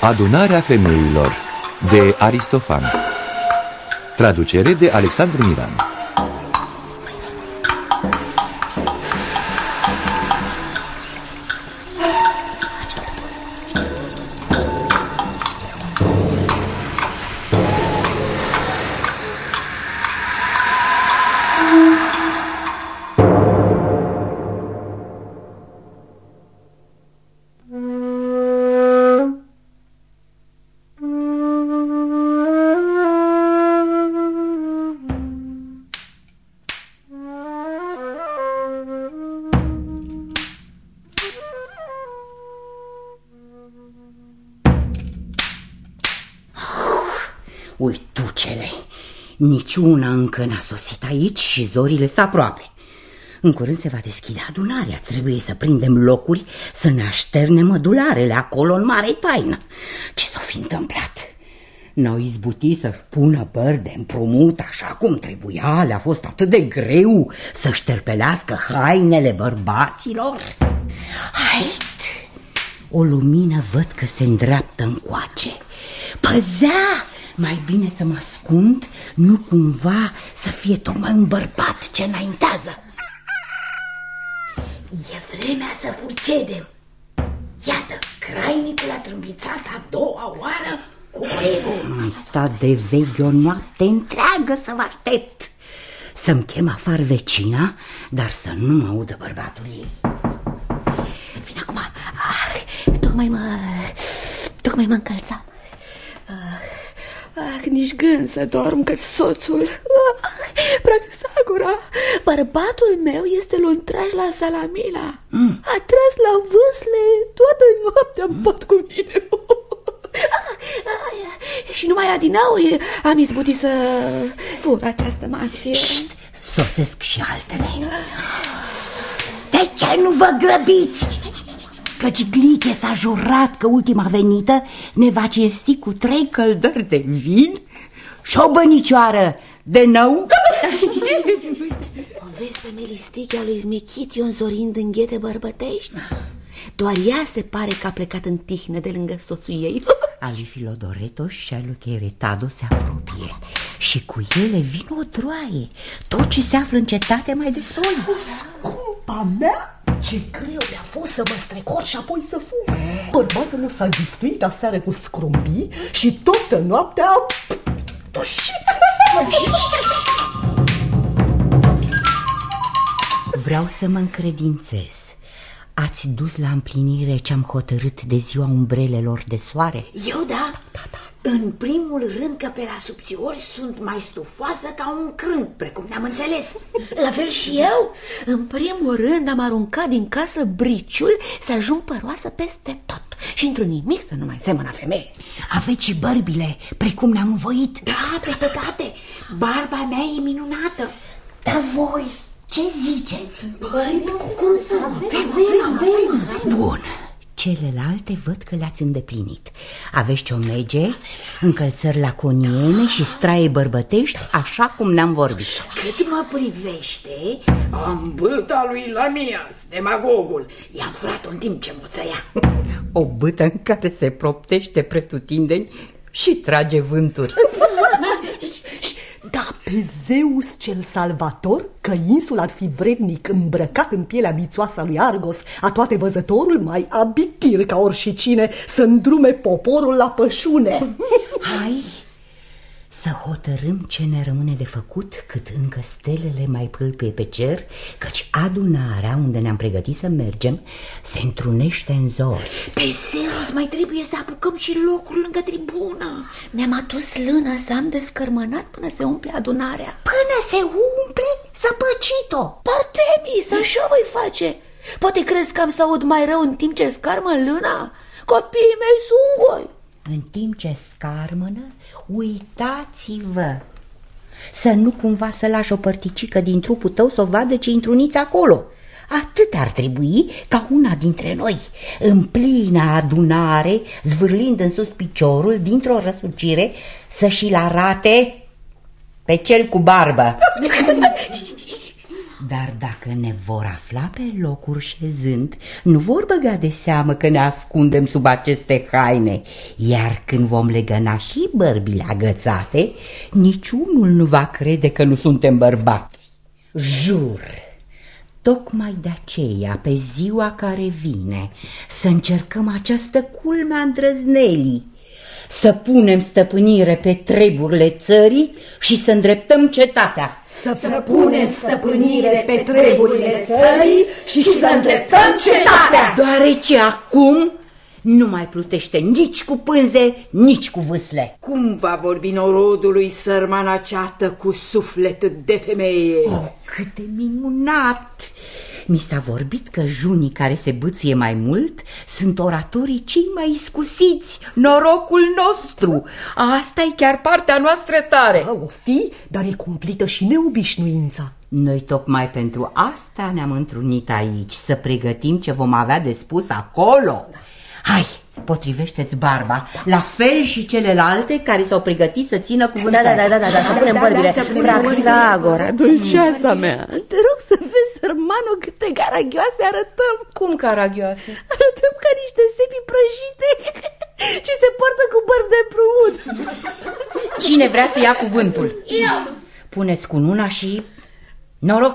Adunarea femeilor de Aristofan. Traducere de Alexandru Miran. Uitucele, niciuna încă n-a sosit aici și zorile s aproape. În curând se va deschide adunarea, trebuie să prindem locuri, să ne așternem mădularele acolo în mare taină. Ce s-o fi întâmplat? N-au izbutit să-și pună băr de împrumut așa cum trebuia, le-a fost atât de greu să șterpelească hainele bărbaților? Hait! O lumină văd că se îndreaptă încoace. Păzea! Mai bine să mă ascund, nu cumva să fie tocmai un bărbat ce înaintează. E vremea să procedem. Iată, crainicul a trâmbițat a doua oară cu colegul. Am stat de veche o noapte întreagă să vă aștept. Să-mi chem afară vecina, dar să nu mă audă bărbatul ei. Vine acum. Tocmai mă încălțam. Nici gând să dorm, că soțul Praxagora, bărbatul meu, este luntraș la Salamila. A tras la vâsle toată noaptea în pat cu mine. Și numai adinauri am izbutit să fur această mantie. Sosesc și altele. De ce nu vă grăbiți? Căci Gliche s-a jurat că ultima venită ne va cinsti cu 3 căldări de vin și o bănicioară de nău. O vezi pe Melistichea lui Smechitiu înzorind în ghete bărbătești? Doar ea se pare că a plecat în tihnă de lângă soțul ei. Ali Filodoreto și alu Cheretado se apropie și cu ele vin o droaie. Tot ce se află în cetate mai de sol. Scumpa mea! Ce greu mi-a fost să mă strecor și apoi să fug. Bărbatul meu s-a giftuit aseară cu scrumbii și toată noaptea a tușit. Vreau să mă încredințez. Ați dus la împlinire ce-am hotărât de ziua umbrelelor de soare? Eu da. În primul rând că pe la subțiori sunt mai stufoasă ca un crânt, precum ne-am înțeles. La fel și eu. În primul rând am aruncat din casă briciul să ajung păroasă peste tot și într-un nimic să nu mai semăn a femeie. Aveți și bărbile, precum ne-am învoit. Da, pe păcate, barba mea e minunată. Dar voi ce ziceți? Bărbi, cum să avem? Bun. Celelalte văd că le-ați îndeplinit. Aveți ciomege, încălțări laconiene și straie bărbătești, așa cum ne-am vorbit. Cât mă privește, am bâta lui Lamias, demagogul. I-am furat în timp ce moțăia. O bâtă în care se proptește pretutindeni și trage vânturi. Da, pe Zeus cel salvator, că insul ar fi vrednic îmbrăcat în pielea bițoasă a lui Argos, a toate văzătorul mai abitir ca oricine să îndrume poporul la pășune. Hai să hotărâm ce ne rămâne de făcut cât încă stelele mai pâlpâie pe cer, căci adunarea unde ne-am pregătit să mergem se întrunește în zori. Pe Zeus mai trebuie să apucăm și locul lângă tribună. Mi-am adus lână să am descărmănat până se umple adunarea. Până se umple? Săpăcit-o! Partemi, să-și o voi face. Poate crezi că am să aud mai rău în timp ce scarmă lâna? Copiii mei sunt goi. În timp ce scarmănă, uitați-vă să nu cumva să lași o părticică din trupul tău să o vadă ce intruniți acolo. Atât ar trebui ca una dintre noi, în plină adunare, zvârlind în sus piciorul, dintr-o răsucire, să și-l arate pe cel cu barbă. Dar dacă ne vor afla pe locuri șezând, nu vor băga de seamă că ne ascundem sub aceste haine. Iar când vom legăna și bărbile agățate, niciunul nu va crede că nu suntem bărbați. Jur! Tocmai de aceea, pe ziua care vine, să încercăm această culme a îndrăznelii, să punem stăpânire pe treburile țării și să îndreptăm cetatea. Să punem stăpânire pe treburile țării și să îndreptăm cetatea. Deoarece acum nu mai plutește nici cu pânze, nici cu vâsle. Cum va vorbi norodului sărmana ceată cu suflet de femeie? Oh, cât de minunat! Mi s-a vorbit că junii care se bâție mai mult sunt oratorii cei mai iscusiți, norocul nostru. Asta e chiar partea noastră tare. O fi, dar e cumplită și neobișnuința. Noi tocmai pentru asta ne-am întrunit aici, să pregătim ce vom avea de spus acolo. Hai, potrivește-ți barba, la fel și celelalte care s-au pregătit să țină cuvântul. Da, să punem bărbile. Praxagora, dulceața mea, te rog să vezi, sărmano, câte caragioase arătăm. Cum caragioase? Arătăm ca niște sepi prăjite și se poartă cu bărbi de împrumut. Cine vrea să ia cuvântul? Eu. Puneți cununa și noroc.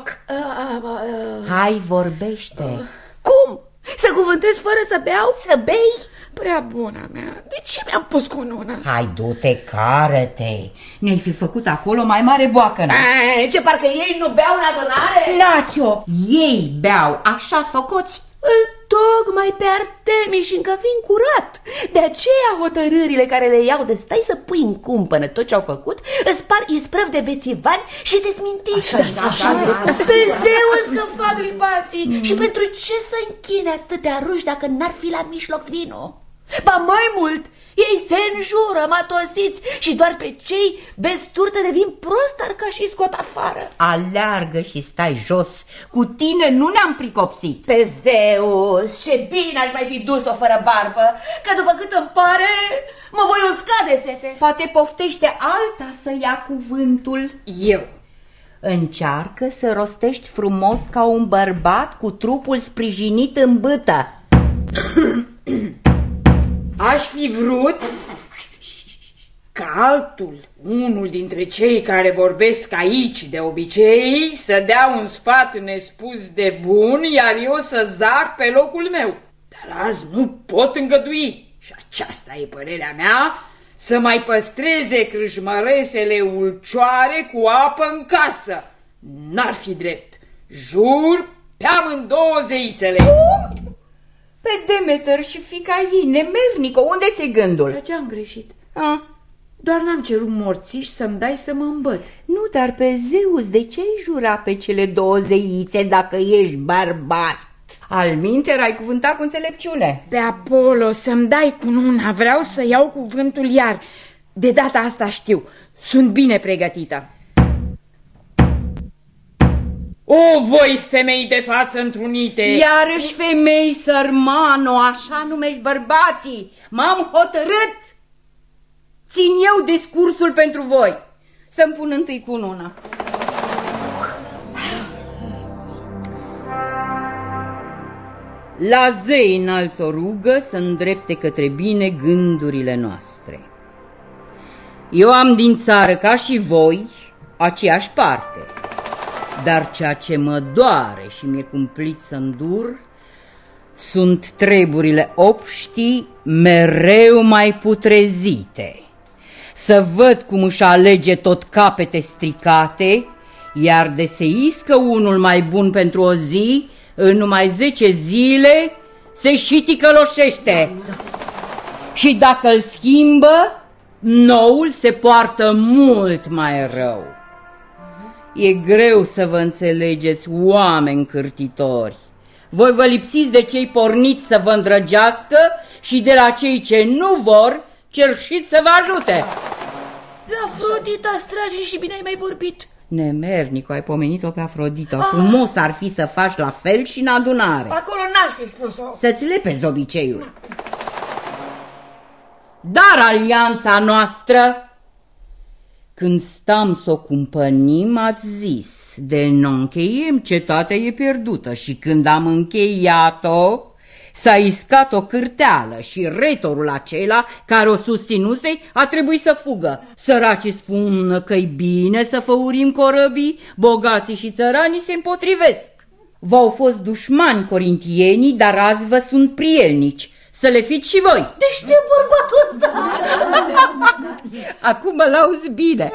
Hai, vorbește. Cum? Să cuvântez fără să beau? Să bei? Prea buna mea, de ce mi-am pus cununa? Hai, du-te, cară-te. Ne-ai fi făcut acolo mai mare boacănă. Ce, parcă ei nu beau în adunare? Lați-o, ei beau, așa făcuți. Tocmai pe Artemis și încă fiind curat. De aceea hotărârile care le iau de stai să pui în cumpănă tot ce-au făcut îți par isprăv de bețivani și de smintiți. Așa Pe Zeus că fac libații. Și pentru ce să închine atâtea ruși dacă n-ar fi la mijloc vino? Ba mai mult, ei se înjură matosiți și doar pe cei besturte devin prostar ca și scot afară. Aleargă și stai jos, cu tine nu ne-am pricopsit. Pe Zeus, ce bine aș mai fi dus-o fără barbă, că după cât îmi pare, mă voi usca de sete. Poate poftește alta să ia cuvântul. Eu. Încearcă să rostești frumos ca un bărbat cu trupul sprijinit în bâtă. Aș fi vrut ca altul, unul dintre cei care vorbesc aici de obicei, să dea un sfat nespus de bun, iar eu să zac pe locul meu. Dar azi nu pot îngădui, și aceasta e părerea mea, să mai păstreze crâșmăresele ulcioare cu apă în casă. N-ar fi drept. Jur pe amândouă zeițele. Pe Demeter și fiica ei, nemernică, unde ți-e gândul? Dar ce-am greșit? Doar n-am cerut morțiși să-mi dai să mă îmbăt. Nu, dar pe Zeus, de ce ai jura pe cele două zeițe dacă ești bărbat? Alminter ai cuvântat cu înțelepciune. Pe Apollo să-mi dai cununa, vreau să iau cuvântul iar. De data asta știu, sunt bine pregătită. O, voi femei de față întrunite! Iarăși femei, sărmano, așa numești bărbații. M-am hotărât. Țin eu discursul pentru voi. Să-mi pun întâi cununa. La zei înalți o rugă să îndrepte către bine gândurile noastre. Eu am din țară ca și voi aceeași parte, dar ceea ce mă doare și mi-e cumplit să îndur sunt treburile obștii mereu mai putrezite. Să văd cum își alege tot capete stricate, iar de se iscă unul mai bun pentru o zi, în numai 10 zile se și ticăloșește. Și dacă îl schimbă, noul se poartă mult mai rău. E greu să vă înțelegeți, oameni cârtitori. Voi vă lipsiți de cei porniți să vă îndrăgească și de la cei ce nu vor, cerșiți să vă ajute. Pe Afrodita, stragi, și bine ai mai vorbit. Nemernicu, ai pomenit-o pe Afrodita. Frumos ar fi să faci la fel și în adunare. Acolo n-aș fi spus-o. Să-ți lepezi obiceiul. Dar alianța noastră Când stam să o cumpănim, ați zis, de nu încheiem, cetatea e pierdută. Și când am încheiat-o, s-a iscat o cârteală și retorul acela care o susținuse a trebuit să fugă. Săracii spun că-i bine să făurim corăbii, bogații și țăranii se împotrivesc. V-au fost dușmani corintienii, dar azi vă sunt prielnici. Să le fiți și voi. Deci de bărbatul ăsta. Acum mă lauzi bine.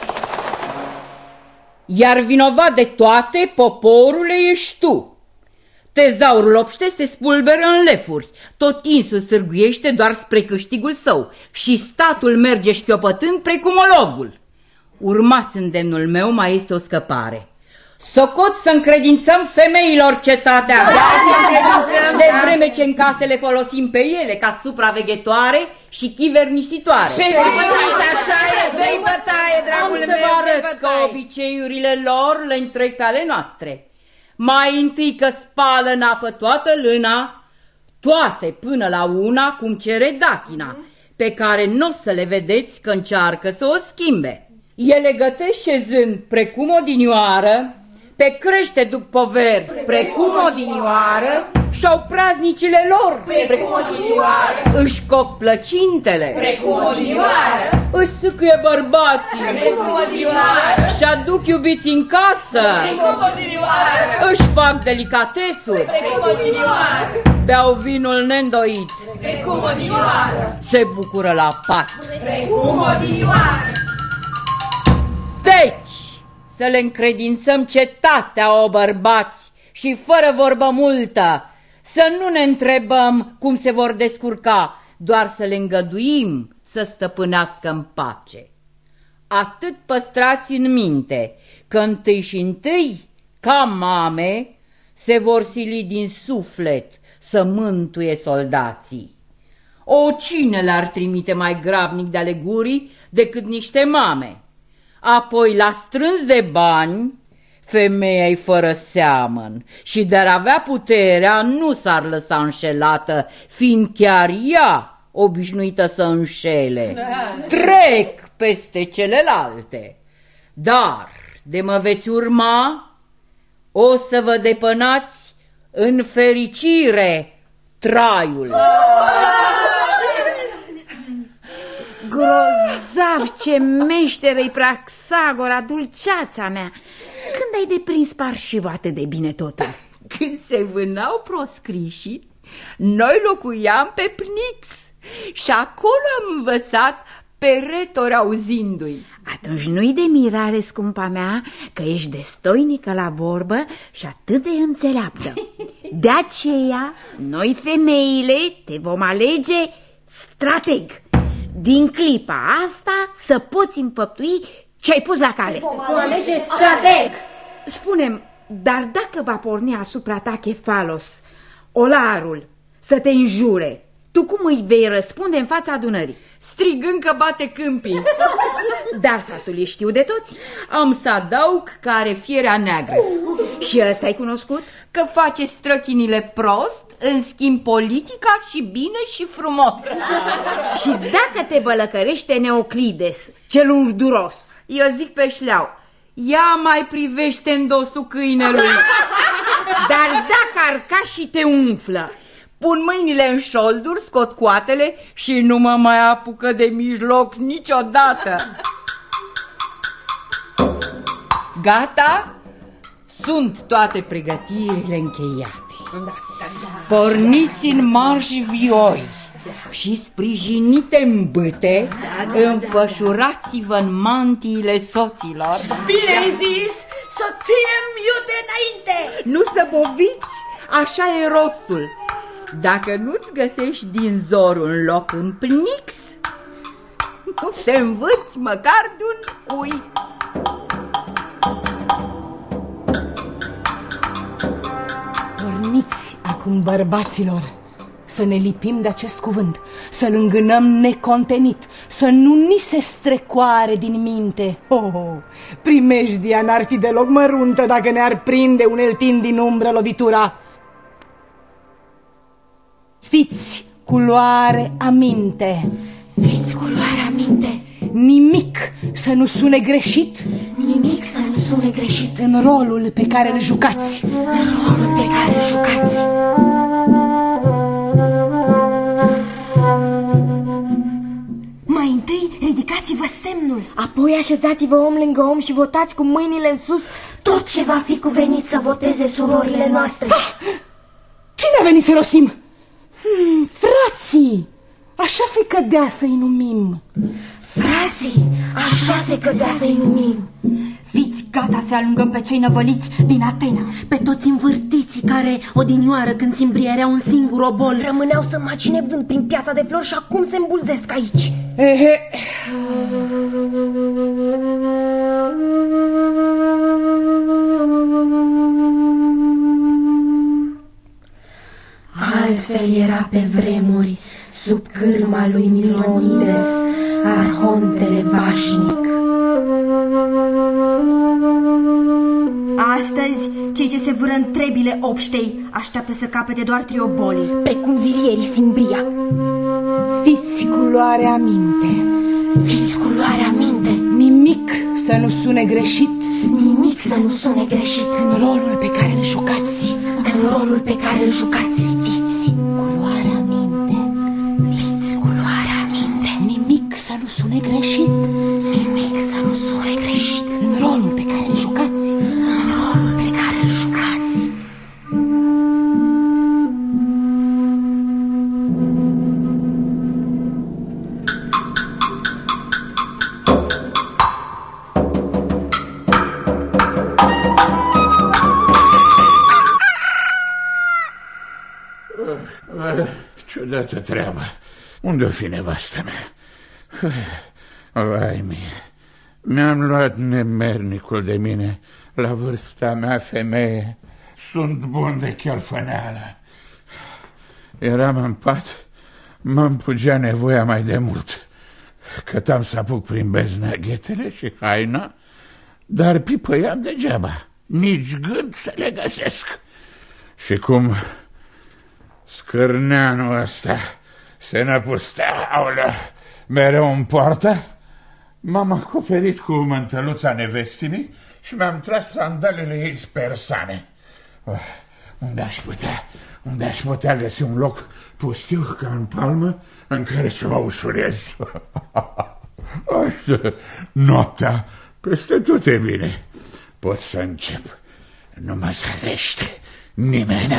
Iar vinovat de toate, poporule, ești tu. Tezaurul obște se spulberă în lefuri, tot insul sârguiește doar spre câștigul său și statul merge șchiopătând precum ologul. Urmați îndemnul meu, mai este o scăpare. Socot să încredințăm femeilor cetatea, de vreme ce în case le folosim pe ele ca supraveghetoare și chivernisitoare. Dă-i bătaie, dragul meu, Am să vă arăt că obiceiurile lor le întrec pe ale noastre. Mai întâi că spală în apă toată lâna, toate până la una, cum cere dachina, pe care nu o să le vedeți că încearcă să o schimbe. Ele gătesc șezând precum odinioară, pe crește după poveri precum odinioară, și-au praznicile lor precum odinioară, își coc plăcintele precum odinioară, își sâcâie bărbații precum odinioară, și aduc iubiții în casă, precum odinioară, își fac delicatesuri, precum odinioară, beau vinul neîndoit, precum odinioară, se bucură la pat. precum odinioară. Deci, să le încredințăm cetatea, o bărbați, și fără vorbă multă, să nu ne întrebăm cum se vor descurca, doar să le îngăduim să stăpânească în pace. Atât păstrați în minte, că întâi și întâi, ca mame, se vor sili din suflet să mântuie soldații. O, cine le-ar trimite mai grabnic de ale gurii decât niște mame? Apoi, la strâns de bani, femeia-i fără seamăn și de-ar avea puterea nu s-ar lăsa înșelată, fiind chiar ea obișnuită să înșele. Trec peste celelalte, dar de mă veți urma, o să vă depănați în fericire traiul. Grozav, ce meșteră-i Praxagora, dulceața mea! Când ai deprins parșiv atât de bine totul? Când se vânau proscrișii, noi locuiam pe Pnix și acolo am învățat pe retori auzindu-i. Atunci nu-i de mirare, scumpa mea, că ești destoinică la vorbă și atât de înțeleaptă. De aceea, noi femeile te vom alege strateg. Din clipa asta să poți înfăptui ce ai pus la cale. Vom alege strateg. Spune-mi, dar dacă va porni asupra ta Chefalos, olarul, să te înjure, tu cum îi vei răspunde în fața adunării? Strigând că bate câmpii. Dar faptul e știu de toți. Am să adaug că are fierea neagră. Și ăsta ai cunoscut? Că face străchinile prost, în schimb politica și bine și frumos. Și dacă te bălăcărește Neoclides, cel urduros? Eu zic pe șleau, ia mai privește în dosul câinelui. Dar dacă arca și te umflă? Pun mâinile în șolduri, scot coatele și nu mă mai apucă de mijloc niciodată. Gata? Sunt toate pregătirile încheiate. Porniți în marș vioi și sprijinite în bâte, înfășurați-vă în mantiile soților. Bine ai zis, să ținem iute înainte. Nu să boviți, așa e rostul. Dacă nu-ți găsești din zor un loc în Pnix, nu te învârți măcar de un cui. Porniți acum, bărbaților, să ne lipim de acest cuvânt, să-l îngânăm necontenit, să nu ni se strecoare din minte. Primejdia n-ar fi deloc măruntă dacă ne-ar prinde uneltind din umbră lovitura. Fiți cu luare aminte. Fiți cu luare aminte, Nimic să nu sune greșit. Nimic să nu sune greșit în rolul pe care îl jucați. În rolul pe care îl jucați. Mai întâi ridicați-vă semnul. Apoi așezați-vă om lângă om și votați cu mâinile în sus tot ce va fi cuvenit să voteze surorile noastre. Cine a venit să rostim? Frații! Așa se cădea să-i numim. Frații, așa se cădea să-i numim. Fiți gata să alungăm pe cei năvăliți din Atena, pe toți învârtiții care, odinioară, când țimbriereau un singur obol, rămâneau să macine vânt prin piața de flori și acum se îmbulzesc aici. Altfel era pe vremuri, sub cârma lui Milonides, arhontele vașnic. Astăzi, cei ce se vâră în trebile obștei așteaptă să capete doar triobolii, precum zilierii Simbria. Fiți cu luarea minte. Fiți cu luarea minte. Nimic să nu sune greșit. Nimic să nu sune greșit în rolul pe care îl jucați. În rolul pe care îl jucați. Fiți cu luarea minte. Fiți cu luarea minte. Nimic să nu sune greșit. Nimic să nu sune greșit în rolul pe care îl jucați. În rolul pe care îl jucați. Ciudată treabă. Unde-o fi nevastă mea? Vai mie, mi-am luat nemernicul de mine la vârsta mea, femeie. Sunt bun de chelfăneală. Eram în pat, mă-mi pugea nevoia mai de mult. Cătam să apuc prin beznă ghetele și haina, dar pipăiam degeaba, nici gând să le găsesc. Și cum scârneanul ăsta se năpustea, aolea, mereu în poartă, m-am acoperit cu mântăluța nevestimii și mi-am tras sandalele ei spersane. Unde aș putea găsi un loc pustiu ca în palmă în care să mă ușurez? Așa, noaptea peste tot e bine. Pot să încep. Nu mă zărește nimeni.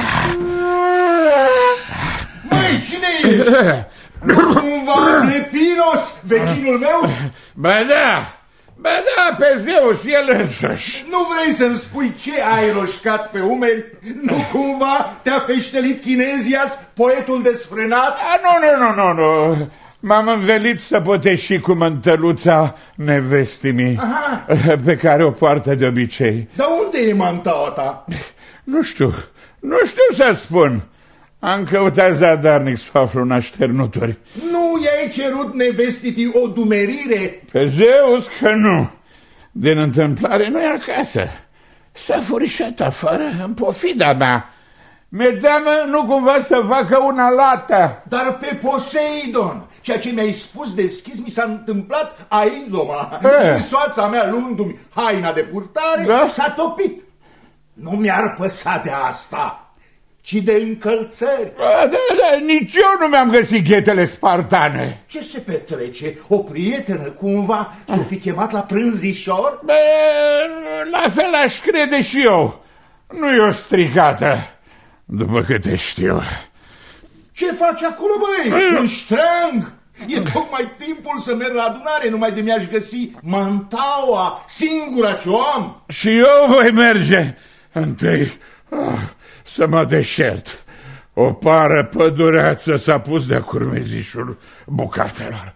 Măi, cine ești? Nu cumva Nepiros, vecinul meu? Ba da, pe Zeus, el însuși. Nu vrei să-mi spui ce ai roșcat pe umeri? Nu cumva te-a feștelit Chinezias, poetul desfrânat? Nu. M-am învelit să poteși cu mântăluța nevestimii. Aha. Pe care o poartă de obicei. Dar unde e mantaua ta? Nu știu să spun. Am căutat zadarnic să aflu în așternuturi. Nu i-ai cerut nevestitii o dumerire? Pe Zeus că nu. Din întâmplare nu e acasă. S-a furișat afară în pofida mea. Mi-e teamă nu cumva să facă una lată. Dar pe Poseidon, ceea ce mi-ai spus deschis mi s-a întâmplat Aidoma. Și soața mea, luându-mi haina de purtare, s-a topit. Nu mi-ar păsa de asta, ci de încălțări. Da, nici eu nu mi-am găsit ghetele spartane. Ce se petrece? O prietenă cumva s-o fi chemat la prânzișor? La fel aș crede și eu. Nu e o stricată, după câte știu. Ce faci acolo, băi? În ștrang? E tocmai timpul să merg la adunare, numai de mi-aș găsi mantaua, singura ce o am. Și eu voi merge întâi să mă deșert. O pară pădureață s-a pus de-a curmezișul bucatelor.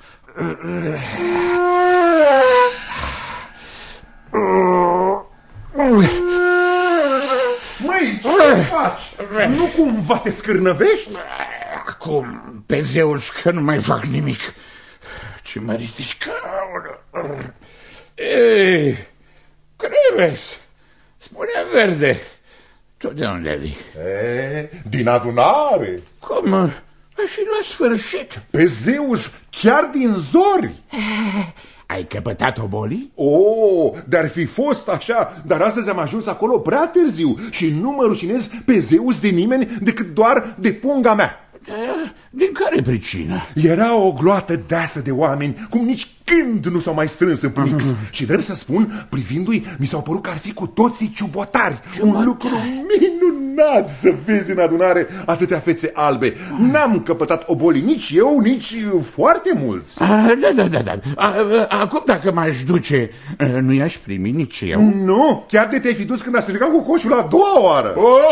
Măi, ce faci? Nu cumva te scârnăvești? Acum, pe Zeus, că nu mai fac nimic. Ce mă ridică? Ei, Creves, spune verde, tu de unde vii? Din adunare. Cum? Și la sfârșit? Pe Zeus, chiar din zori. Ai căpătat obolii? Dar fi fost așa, dar astăzi am ajuns acolo prea târziu și nu mă rușinez pe Zeus de nimeni decât doar de punga mea. Din care pricină? Era o gloată deasă de oameni, cum nici când nu s-au mai strâns în Pnix. Și drept să spun, privindu-i, mi s-au părut că ar fi cu toții ciubotari. Un lucru minunat să vezi în adunare atâtea fețe albe. N-am căpătat obolii nici eu, nici foarte mulți. Da. Acum dacă m-aș duce, nu i-aș primi nici eu. Nu, chiar de te-ai fi dus când a strigat cu coșul a doua oară.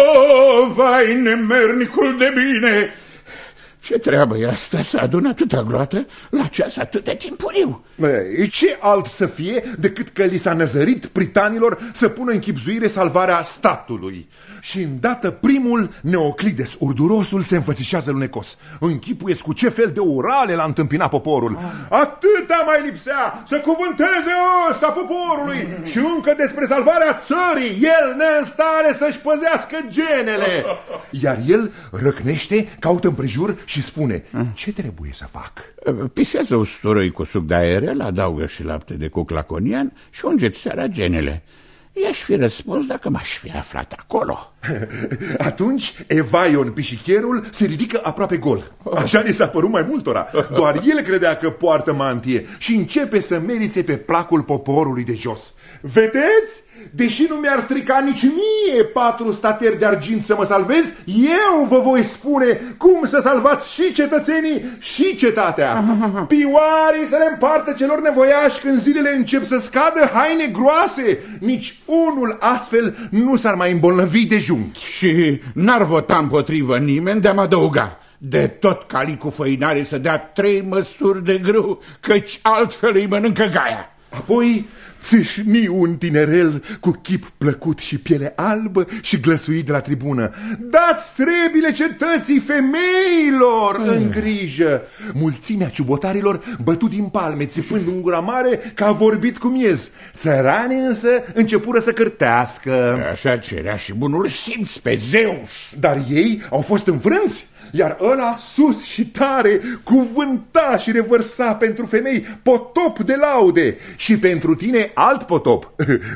Vai, nemernicul de bine! Ce treabă e asta să adună atâta gloată la ceas atât de timpuriu? Ce alt să fie decât că li s-a năzărit pritanilor să pună în chibzuire salvarea statului. Și îndată primul, Neoclides, urdurosul, se înfățișează lunecos. Închipuieți cu ce fel de urale l-a întâmpinat poporul. Atâta mai lipsea să cuvânteze ăsta poporului. Și încă despre salvarea țării, el ne în stare să-și păzească genele. Iar el răcnește, caută împrejur și spune: ce trebuie să fac? Pisează usturoi cu suc de aerel, adaugă și lapte de cuc laconian și ungeți seara genele. I-aș fi răspuns dacă m-aș fi aflat acolo. Atunci Evaion, pișichierul, se ridică aproape gol. Așa ni s-a părut mai multora. Doar el credea că poartă mantie și începe să merițe pe placul poporului de jos. Vedeți? Deși nu mi-ar strica nici mie 4 stateri de argint să mă salvez, eu vă voi spune cum să salvați și cetățenii și cetatea. Pioarii să le împartă celor nevoiași când zilele încep să scadă, haine groase. Nici unul astfel nu s-ar mai îmbolnăvi de junchi. Și n-ar vota împotrivă nimeni de-am adăuga: de tot cali cu făinare să dea 3 măsuri de grâu, căci altfel îi mănâncă gaia. Apoi țâșni un tinerel cu chip plăcut și piele albă și glăsuit de la tribună: dați trebile cetății femeilor în grijă. Mulțimea ciubotarilor bătu din palme, țipând în gura mare că a vorbit cu miez. Țăranii însă începură să cârtească. Așa cerea și bunul simț pe Zeus. Dar ei au fost înfrânți. Iar ăla sus și tare cuvânta și revărsa pentru femei potop de laude și pentru tine alt potop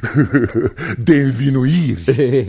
de învinuiri.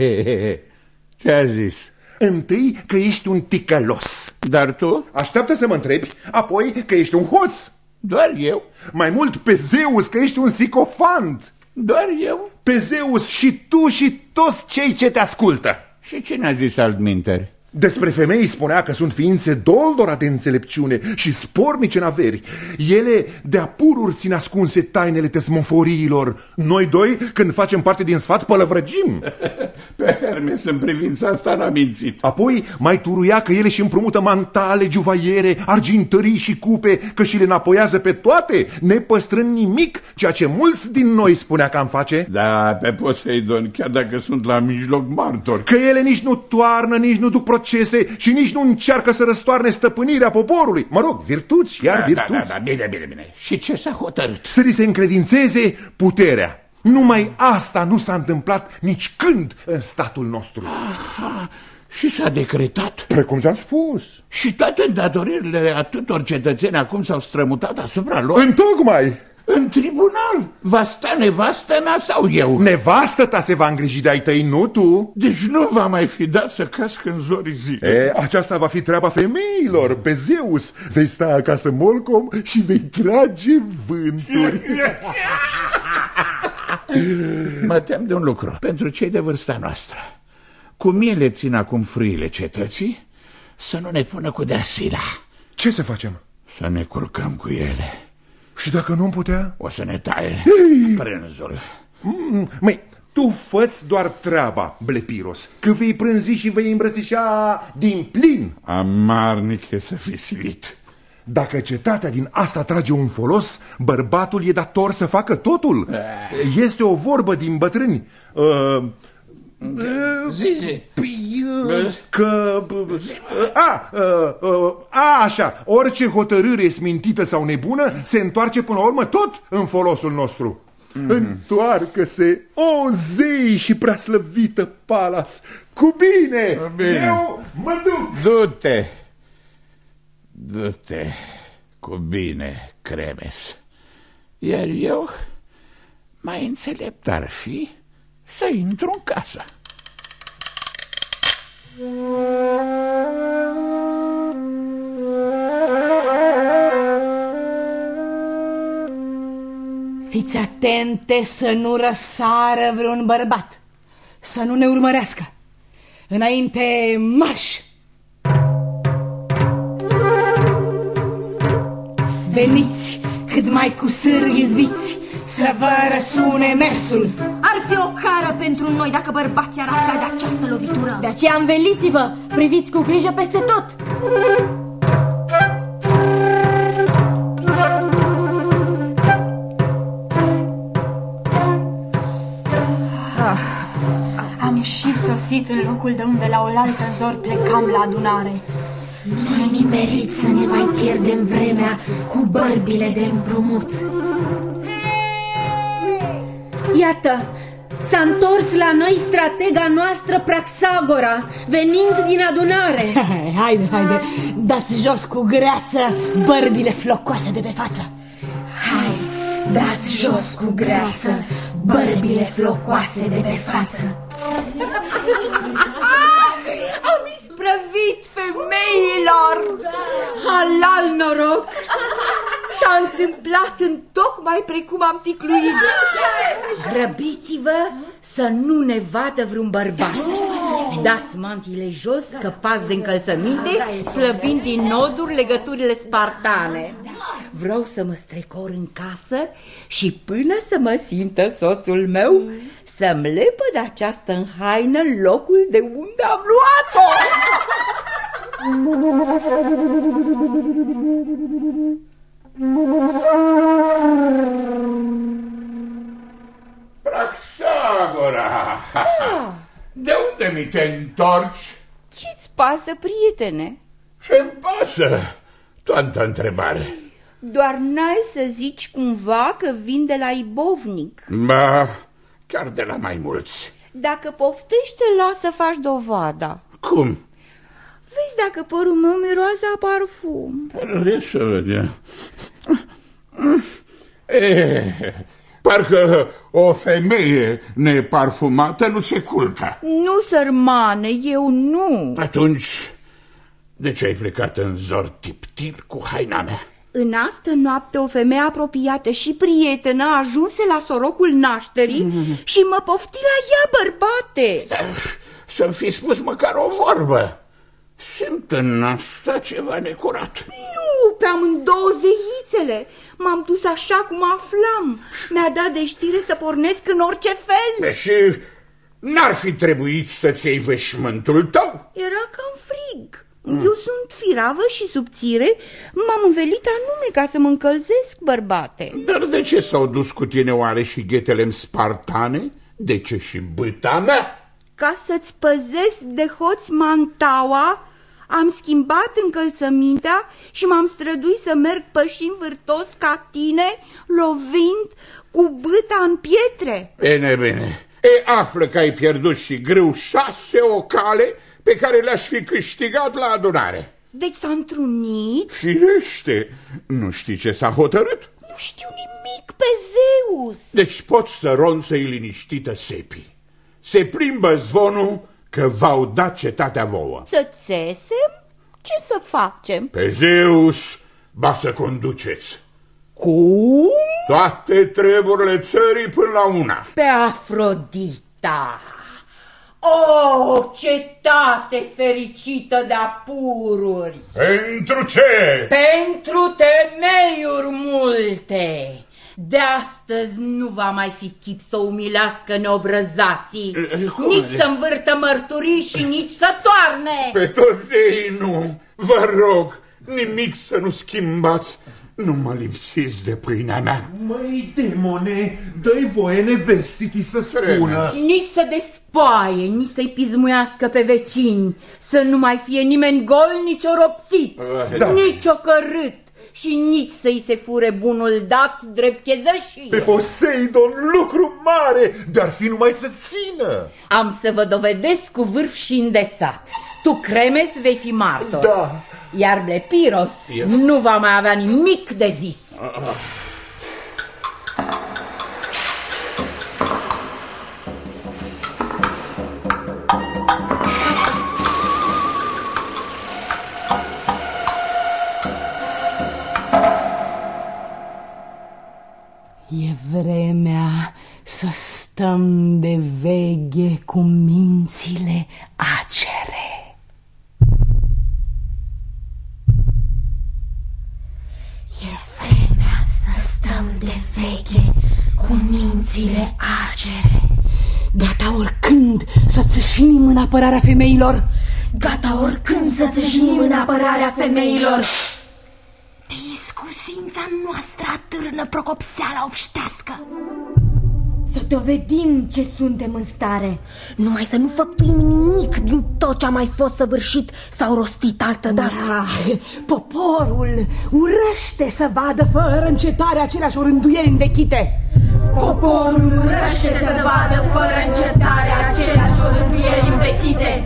Ce a zis? Întâi că ești un ticălos. Dar tu? Așteaptă să mă întrebi. Apoi că ești un hoț. Doar eu? Mai mult pe Zeus că ești un sicofant. Doar eu? Pe Zeus și tu și toți cei ce te ascultă. Și cine a zis altminteri? Despre femei spunea că sunt ființe doldora de înțelepciune și spornice în averi. Ele de-a pururi țin ascunse tainele tesmoforiilor. Noi doi, când facem parte din sfat, pălăvrăgim. Pe Hermes în privința asta n-a mințit. Apoi mai turuia că ele și împrumută mantale, juvaiere, argintării și cupe, că și le înapoiază pe toate, nepăstrând nimic, ceea ce mulți din noi spunea că am face. Da, pe Poseidon, chiar dacă sunt la mijloc martori. Că ele nici nu toarnă, nici nu duc procese și nici nu încearcă să răstoarne stăpânirea poporului. Mă rog, virtuți, iar virtuți. Da, bine. Și ce s-a hotărât? Să li se încredințeze puterea. Numai asta nu s-a întâmplat nici când în statul nostru. Aha, și s-a decretat? Precum ți-am spus. Și toate îndatoririle atâtor cetățeni acum s-au strămutat asupra lor? Întocmai. În tribunal va sta nevastă mea sau eu? Nevastă ta se va îngriji de ai tăi, nu tu? Deci nu va mai fi dat să casc în zorii zilei. Aceasta va fi treaba femeilor, pe Zeus. Vei sta acasă molcom și vei trage vânturi. Mă tem de un lucru. Pentru cei de vârsta noastră, cum ele țin acum frâile cetății, să nu ne pună cu deasila. Ce să facem? Să ne culcăm cu ele. Și dacă nu-mi putea? O să ne taie prânzul. Măi, tu fă-ți doar treaba, Blepiros, că vei prânzi și vei îmbrățișa din plin. Amarnic e să fii silit. Dacă cetatea din asta trage un folos, bărbatul e dator să facă totul. Este o vorbă din bătrâni. Zize. Că... așa, orice hotărâre smintită sau nebună se întoarce până la urmă tot în folosul nostru. Întoarcă-se, o zei și preaslăvită Palas. Cu bine! Eu mă duc! Du-te cu bine, Cremes. Iar eu, mai înțelept ar fi să intru în casă. Fiți atente să nu răsară vreun bărbat, să nu ne urmărească. Înainte, marș! Veniți cât mai cu sârghi izbiți, să vă răsune mersul. Ar fi o cară pentru noi dacă bărbații ar afla de această lovitură. De aceea înveliți-vă, priviți cu grijă peste tot. Am și sosit în locul de unde la oaltă în zor plecam la adunare. Nu-i nimerit să ne mai pierdem vremea cu bărbile de împrumut. Iată, s-a întors la noi stratega noastră Praxagora, venind din adunare. Haide, dați jos cu greață bărbile flocoase de pe față. Hai, dați jos cu greață bărbile flocoase de pe față. Am isprăvit, femeilor! Halal noroc! S-a întâmplat întocmai precum am ticluit. Grăbiți-vă să nu ne vadă vreun bărbat. Dați mantiile jos, scăpați de încălțăminte, slăbind din noduri legăturile spartane. Vreau să mă strecor în casă și până să mă simtă soțul meu, să-mi lepăd această în haină locul de unde am luat-o. Praxagora! De unde mi te întorci? Ce-ți pasă, prietene? Ce-mi pasă? Toată întrebare. Doar n-ai să zici cumva că vin de la Ibovnic. Ba, chiar de la mai mulți. Dacă poftești, te las să faci dovada. Cum? Vezi dacă părul meu miroase a parfum. Să vedem. Parcă o femeie neparfumată nu se culcă. Nu, sărmane, eu nu. Atunci, de ce ai plecat în zor tiptil cu haina mea? În astă noapte o femeie apropiată și prietenă ajunse la sorocul nașterii și mă pofti la ea, bărbate. Să-mi fi spus măcar o vorbă. Simt în asta ceva necurat. Nu, pe amândouă zeițele. M-am dus așa cum aflam. Mi-a dat de știre să pornesc în orice fel. Și n-ar fi trebuit să-ți iei veșmântul tău? Era cam frig. Eu sunt firavă și subțire. M-am învelit anume ca să mă încălzesc, bărbate. Dar de ce s-au dus cu tine oare și ghetele-mi spartane? De ce și bâta mea? Ca să-ți păzesc de hoț mantaua, am schimbat încălțămintea și m-am străduit să merg pășind vârtos ca tine, lovind cu bâta în pietre. Bine. Află că ai pierdut și grâu 6 ocale pe care le-aș fi câștigat la adunare. Deci s-a întrunit? Firește, nu știi ce s-a hotărât? Nu știu nimic, pe Zeus. Deci poți să ronță-i liniștită Sepii. Se plimbă zvonul că v-au dat cetatea vouă. Să țesem? Ce să facem? Pe Zeus ba să conduceți. Cum? Toate treburile țării până la una. Pe Afrodita. O, cetate fericită de apururi! Pentru ce? Pentru temeiuri multe! De astăzi nu va mai fi chip să umilească neobrăzații, nici să învârtă mărturii și nici să toarne! Pe toți ei nu, vă rog, nimic să nu schimbați. Nu mă lipsiți de pâinea mea. Măi, demone, dă-i voie nevestitii să spună. Nici să despoaie, nici să-i pismuiască pe vecini, să nu mai fie nimeni gol, nici oropsit, nici ocărât și nici să-i se fure bunul dat drept chezășie. Pe Poseidon lucru mare, dar fi numai să țină. Am să vă dovedesc cu vârf și îndesat. Tu, Cremes, vei fi martor. Da. Iar Blepiros nu va mai avea nimic de zis. E vremea să stăm de veghe cu mințile acere. E vremea să stăm de veghe cu mințile acere. Gata oricând să țâșnim în apărarea femeilor. Gata oricând să țâșnim în apărarea femeilor. Discusința noastră atârnă procopseala obștească. Să dovedim ce suntem în stare. Numai să nu făptuim nimic din tot ce a mai fost săvârșit sau rostit altădată. Poporul urăște să vadă fără încetare aceleași orânduieli învechite. Poporul urăște să vadă fără încetare aceleași orânduieli învechite.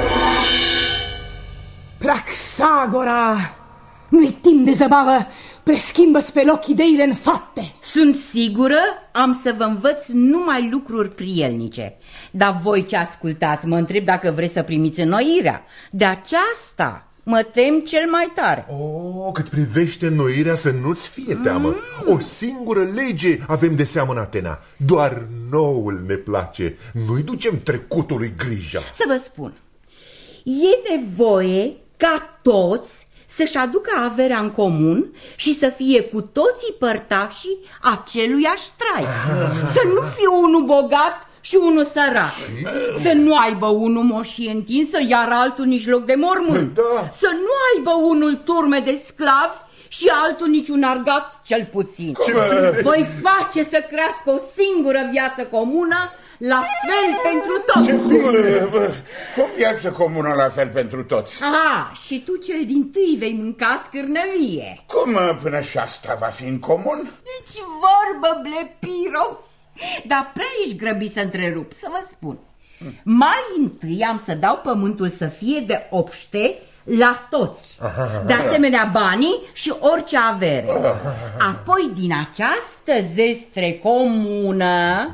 Praxagora, nu-i timp de zăbavă, preschimbă-ți pe loc ideile în fapte. Sunt sigură, am să vă învăț numai lucruri prielnice. Dar voi ce ascultați, mă întreb dacă vreți să primiți înnoirea. De aceasta mă tem cel mai tare. Cât privește înnoirea, să nu-ți fie teamă. O singură lege avem de seamă în Atena. Doar noul ne place. Nu-i ducem trecutului grija. Să vă spun, e nevoie ca toți să-și aducă averea în comun și să fie cu toții părtașii aceluiași trai. Să nu fie unul bogat și unul sărac. Să nu aibă unul moșie întinsă, iar altul nici loc de mormânt. Să nu aibă unul turme de sclavi și altul niciun argat, cel puțin. Voi face să crească o singură viață comună, la fel pentru toți. Cum viață comună la fel pentru toți? Și tu cel dintâi vei mânca scârnăvie. Cum până și asta va fi în comun? Nici vorbă, Blepiros. Dar prea ești grăbit să întrerup, să vă spun. Mai întâi am să dau pământul să fie de obște la toți. De asemenea banii și orice avere. Apoi din această zestre comună,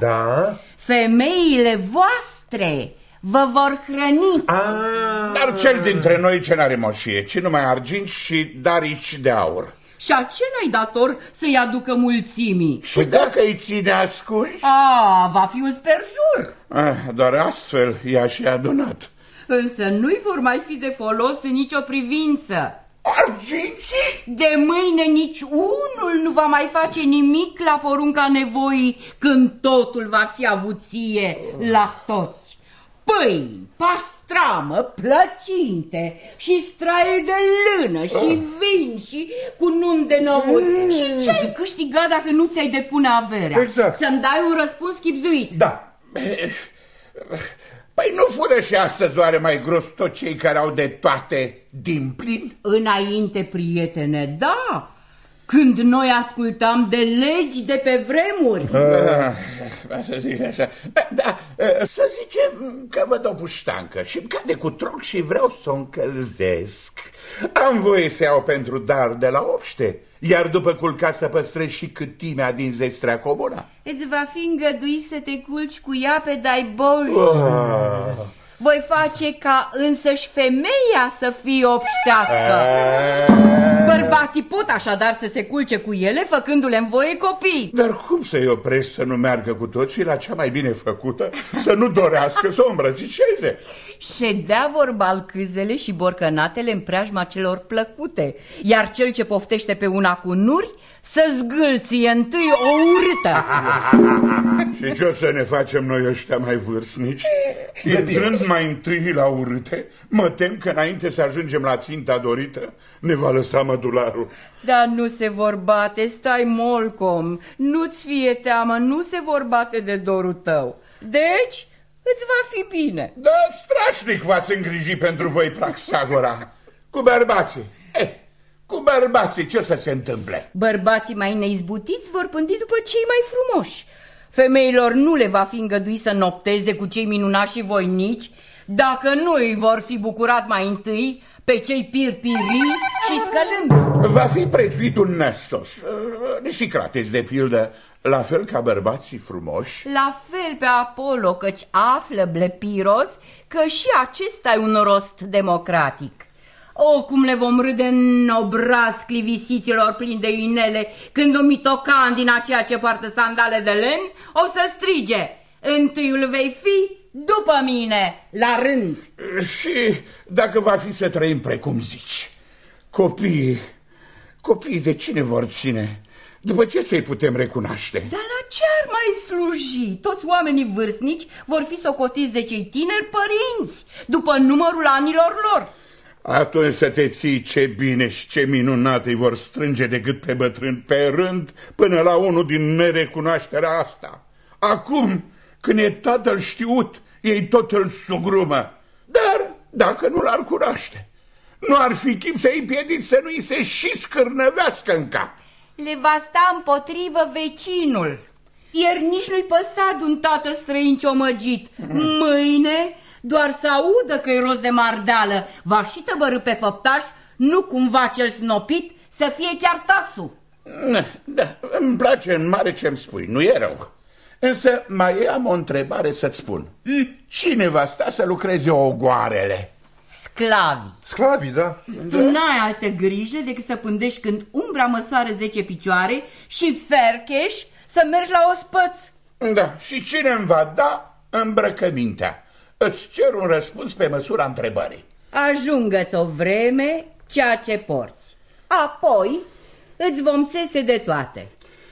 femeile voastre vă vor hrăni. Dar cel dintre noi ce n-are moșie, ci numai argint și darici de aur. Și acela-i dator să-i aducă mulțimii. Și dacă îi ține ascunși? Va fi un sperjur. Doar astfel i-a și adunat. Însă nu-i vor mai fi de folos în nicio privință. Arginții? De mâine nici unul nu va mai face nimic la porunca nevoii, când totul va fi avuție la toți. Pâini, pastramă, plăcinte și straie de lână și vin și cunun de nămuri. Și ce-ai câștigat dacă nu ți-ai depune averea? Exact. Să-mi dai un răspuns chibzuit. Da. Păi nu fură și astăzi oare mai gros tot cei care au de toate din plin? Înainte, prietene, da, când noi ascultam de legi de pe vremuri. Să zic așa. Da, să zicem că văd o puștancă și îmi cade cu troc și vreau să o încălzesc. Am voie să iau pentru dar de la obște, iar după culcat să păstrez și câtimea din zestrea comună. Îți va fi îngăduit să te culci cu ea pe dai boși. Voi face ca însăși femeia să fie obștească. Bărbații pot așadar să se culce cu ele, făcându-le în voie copii. Dar cum să-i opresc să nu meargă cu toții la cea mai bine făcută, să nu dorească să o îmbrățișeze? Ședea vorba câzele și borcănatele în preajma celor plăcute, iar cel ce poftește pe una cu nuri să zgâlție întâi o urâtă. Și ce o să ne facem noi ăștia mai vârstnici? Intrând mai întâi la urâte, mă tem că înainte să ajungem la ținta dorită, ne va lăsa mădularul. Dar nu se vor bate, stai molcom, nu-ți fie teamă, nu se vor bate de dorul tău. Deci, îți va fi bine. Da, strașnic v-ați îngrijit pentru voi, Praxagora. Cu bărbații. Cu bărbații ce o să se întâmple? Bărbații mai neizbutiți vor pândi după cei mai frumoși. Femeilor nu le va fi îngăduit să nopteze cu cei minunași și voinici, dacă nu îi vor fi bucurat mai întâi pe cei pirpirii și scălând. Va fi prețuit un Nestos, niște crateți de pildă, la fel ca bărbații frumoși. La fel pe Apollo, căci află, Blepiros, că și acesta e un rost democratic. O, cum le vom râde în obraz clivisiților plini de inele când un mitocan din aceea ce poartă sandale de lemn o să strige: întâiul vei fi după mine, la rând. Și dacă va fi să trăim precum zici, copiii de cine vor ține? După ce să-i putem recunoaște? Dar la ce ar mai sluji? Toți oamenii vârstnici vor fi socotiți de cei tineri părinți, după numărul anilor lor. Atunci să te ții, ce bine și ce minunat îi vor strânge decât pe bătrâni pe rând până la unul din nerecunoașterea asta. Acum, când e tatăl știut, ei tot îl sugrumă. Dar dacă nu l-ar cunoaște, nu ar fi chip să-i piedici să nu-i se și scârnăvească în cap. Le va sta împotrivă vecinul. Ieri nici nu-i păsa de un tată străin ciomăgit. Mâine, doar să audă că-i rost de mardală, va și tăbărâ pe făptaș, nu cumva cel snopit să fie chiar tasul. Da, îmi place în mare ce-mi spui, nu e rău. Însă mai am o întrebare să-ți spun. Cine va sta să lucreze ogoarele? Sclavii. Sclavii, da. Tu n-ai altă grijă decât să pândești când umbra măsoară 10 picioare și fercheș să mergi la ospăț. Da, și cine îmi va da îmbrăcămintea? Îți cer un răspuns pe măsura întrebării. Ajungă-ți o vreme ceea ce porți. Apoi îți vom țese de toate.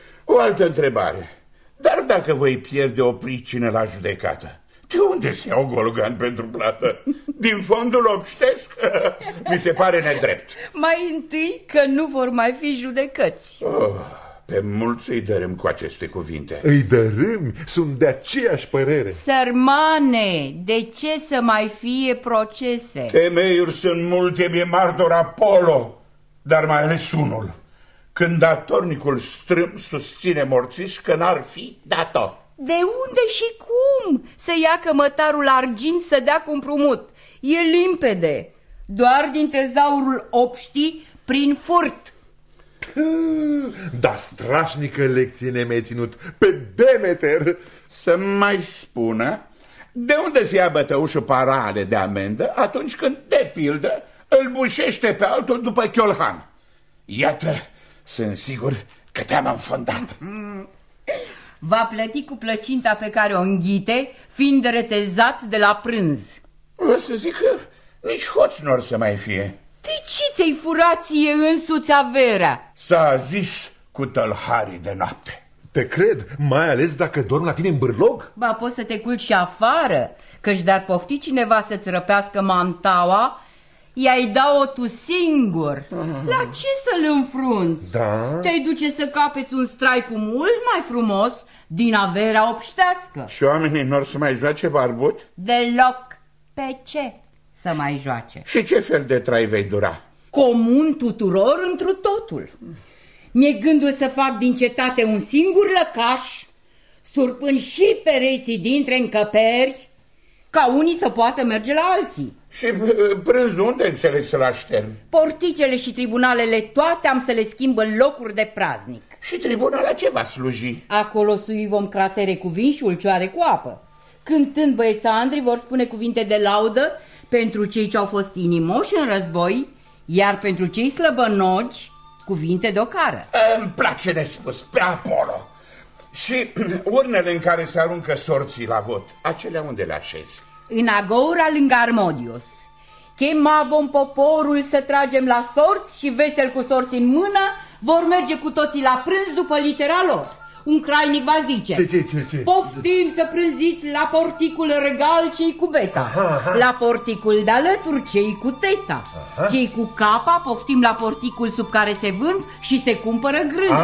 O altă întrebare. Dar dacă voi pierde o pricină la judecată, de unde se iau golgan pentru plată? Din fondul obștesc? Mi se pare nedrept. Mai întâi că nu vor mai fi judecăți. Pe mulți îi dărâm cu aceste cuvinte. Îi dărâm? Sunt de aceeași părere. Sărmane, de ce să mai fie procese? Temeiuri sunt multe, mi-e martor Apollo, dar mai ales unul. Când datornicul strâmb susține morțiș că n-ar fi dator. De unde și cum să ia cămătarul argint să dea cu împrumut? E limpede, doar din tezaurul obștii prin furt. Da, strașnică lecție ne-ai ținut pe Demeter. Să mai spună de unde se ia bătăușul parale de amendă atunci când, de pildă, îl bușește pe altul după chiolhan. Iată, sunt sigur că te-am înfundat. Va plăti cu plăcinta pe care o înghite, fiind retezat de la prânz. O să zic că nici hoți nu or să mai fie. De ce ți-ai furat ție însuți averea? S-a zis cu tălharii de noapte. Te cred, mai ales dacă dorm la tine în bârlog? Ba, poți să te culci și afară, căci dar pofti cineva să-ți răpească mantaua, i-ai da-o tu singur. La ce să-l înfrunți? Da? Te-ai duce să capeți un strai cu mult mai frumos din averea obștească. Și oamenii n-or să mai joace barbut? Deloc. Pe ce să mai joace? Și ce fel de trai vei dura? Comun tuturor întru totul. Mi-e gândul să fac din cetate un singur lăcaș, surpând și pereții dintre încăperi, ca unii să poată merge la alții. Și prânzul unde înțelegi să-l așterni? Porticele și tribunalele toate am să le schimb în locuri de praznic. Și tribunala ce va sluji? Acolo sui vom cratere cu vin și ulcioare cu apă. Cântând băiețandrii vor spune cuvinte de laudă pentru cei ce au fost inimoși în război, iar pentru cei slăbănogi cuvinte de ocară. Îmi place nespus, pe Apollo. Și urnele în care se aruncă sorții la vot, acelea unde le așezi? În agoura lângă Armodius. Chemavom poporul să tragem la sorți și vesel cu sorți în mână vor merge cu toții la prânz după litera lor. Un crainic va zice: Ce? Poftim să prânziți la porticul regal cei cu beta, la porticul de alături cei cu teta, cei cu capa poftim la porticul sub care se vând și se cumpără grâne.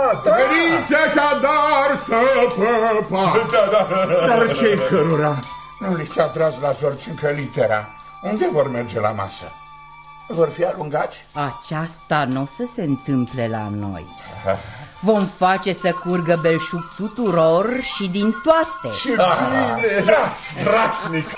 Veniți așadar să păpați. Dar cei cărora nu li s-a tras la sorți încă litera, unde vor merge la masă? Vor fi alungați? Aceasta nu o să se întâmple la noi. Vom face să curgă belșug tuturor și din toate. Și bine, strașnic!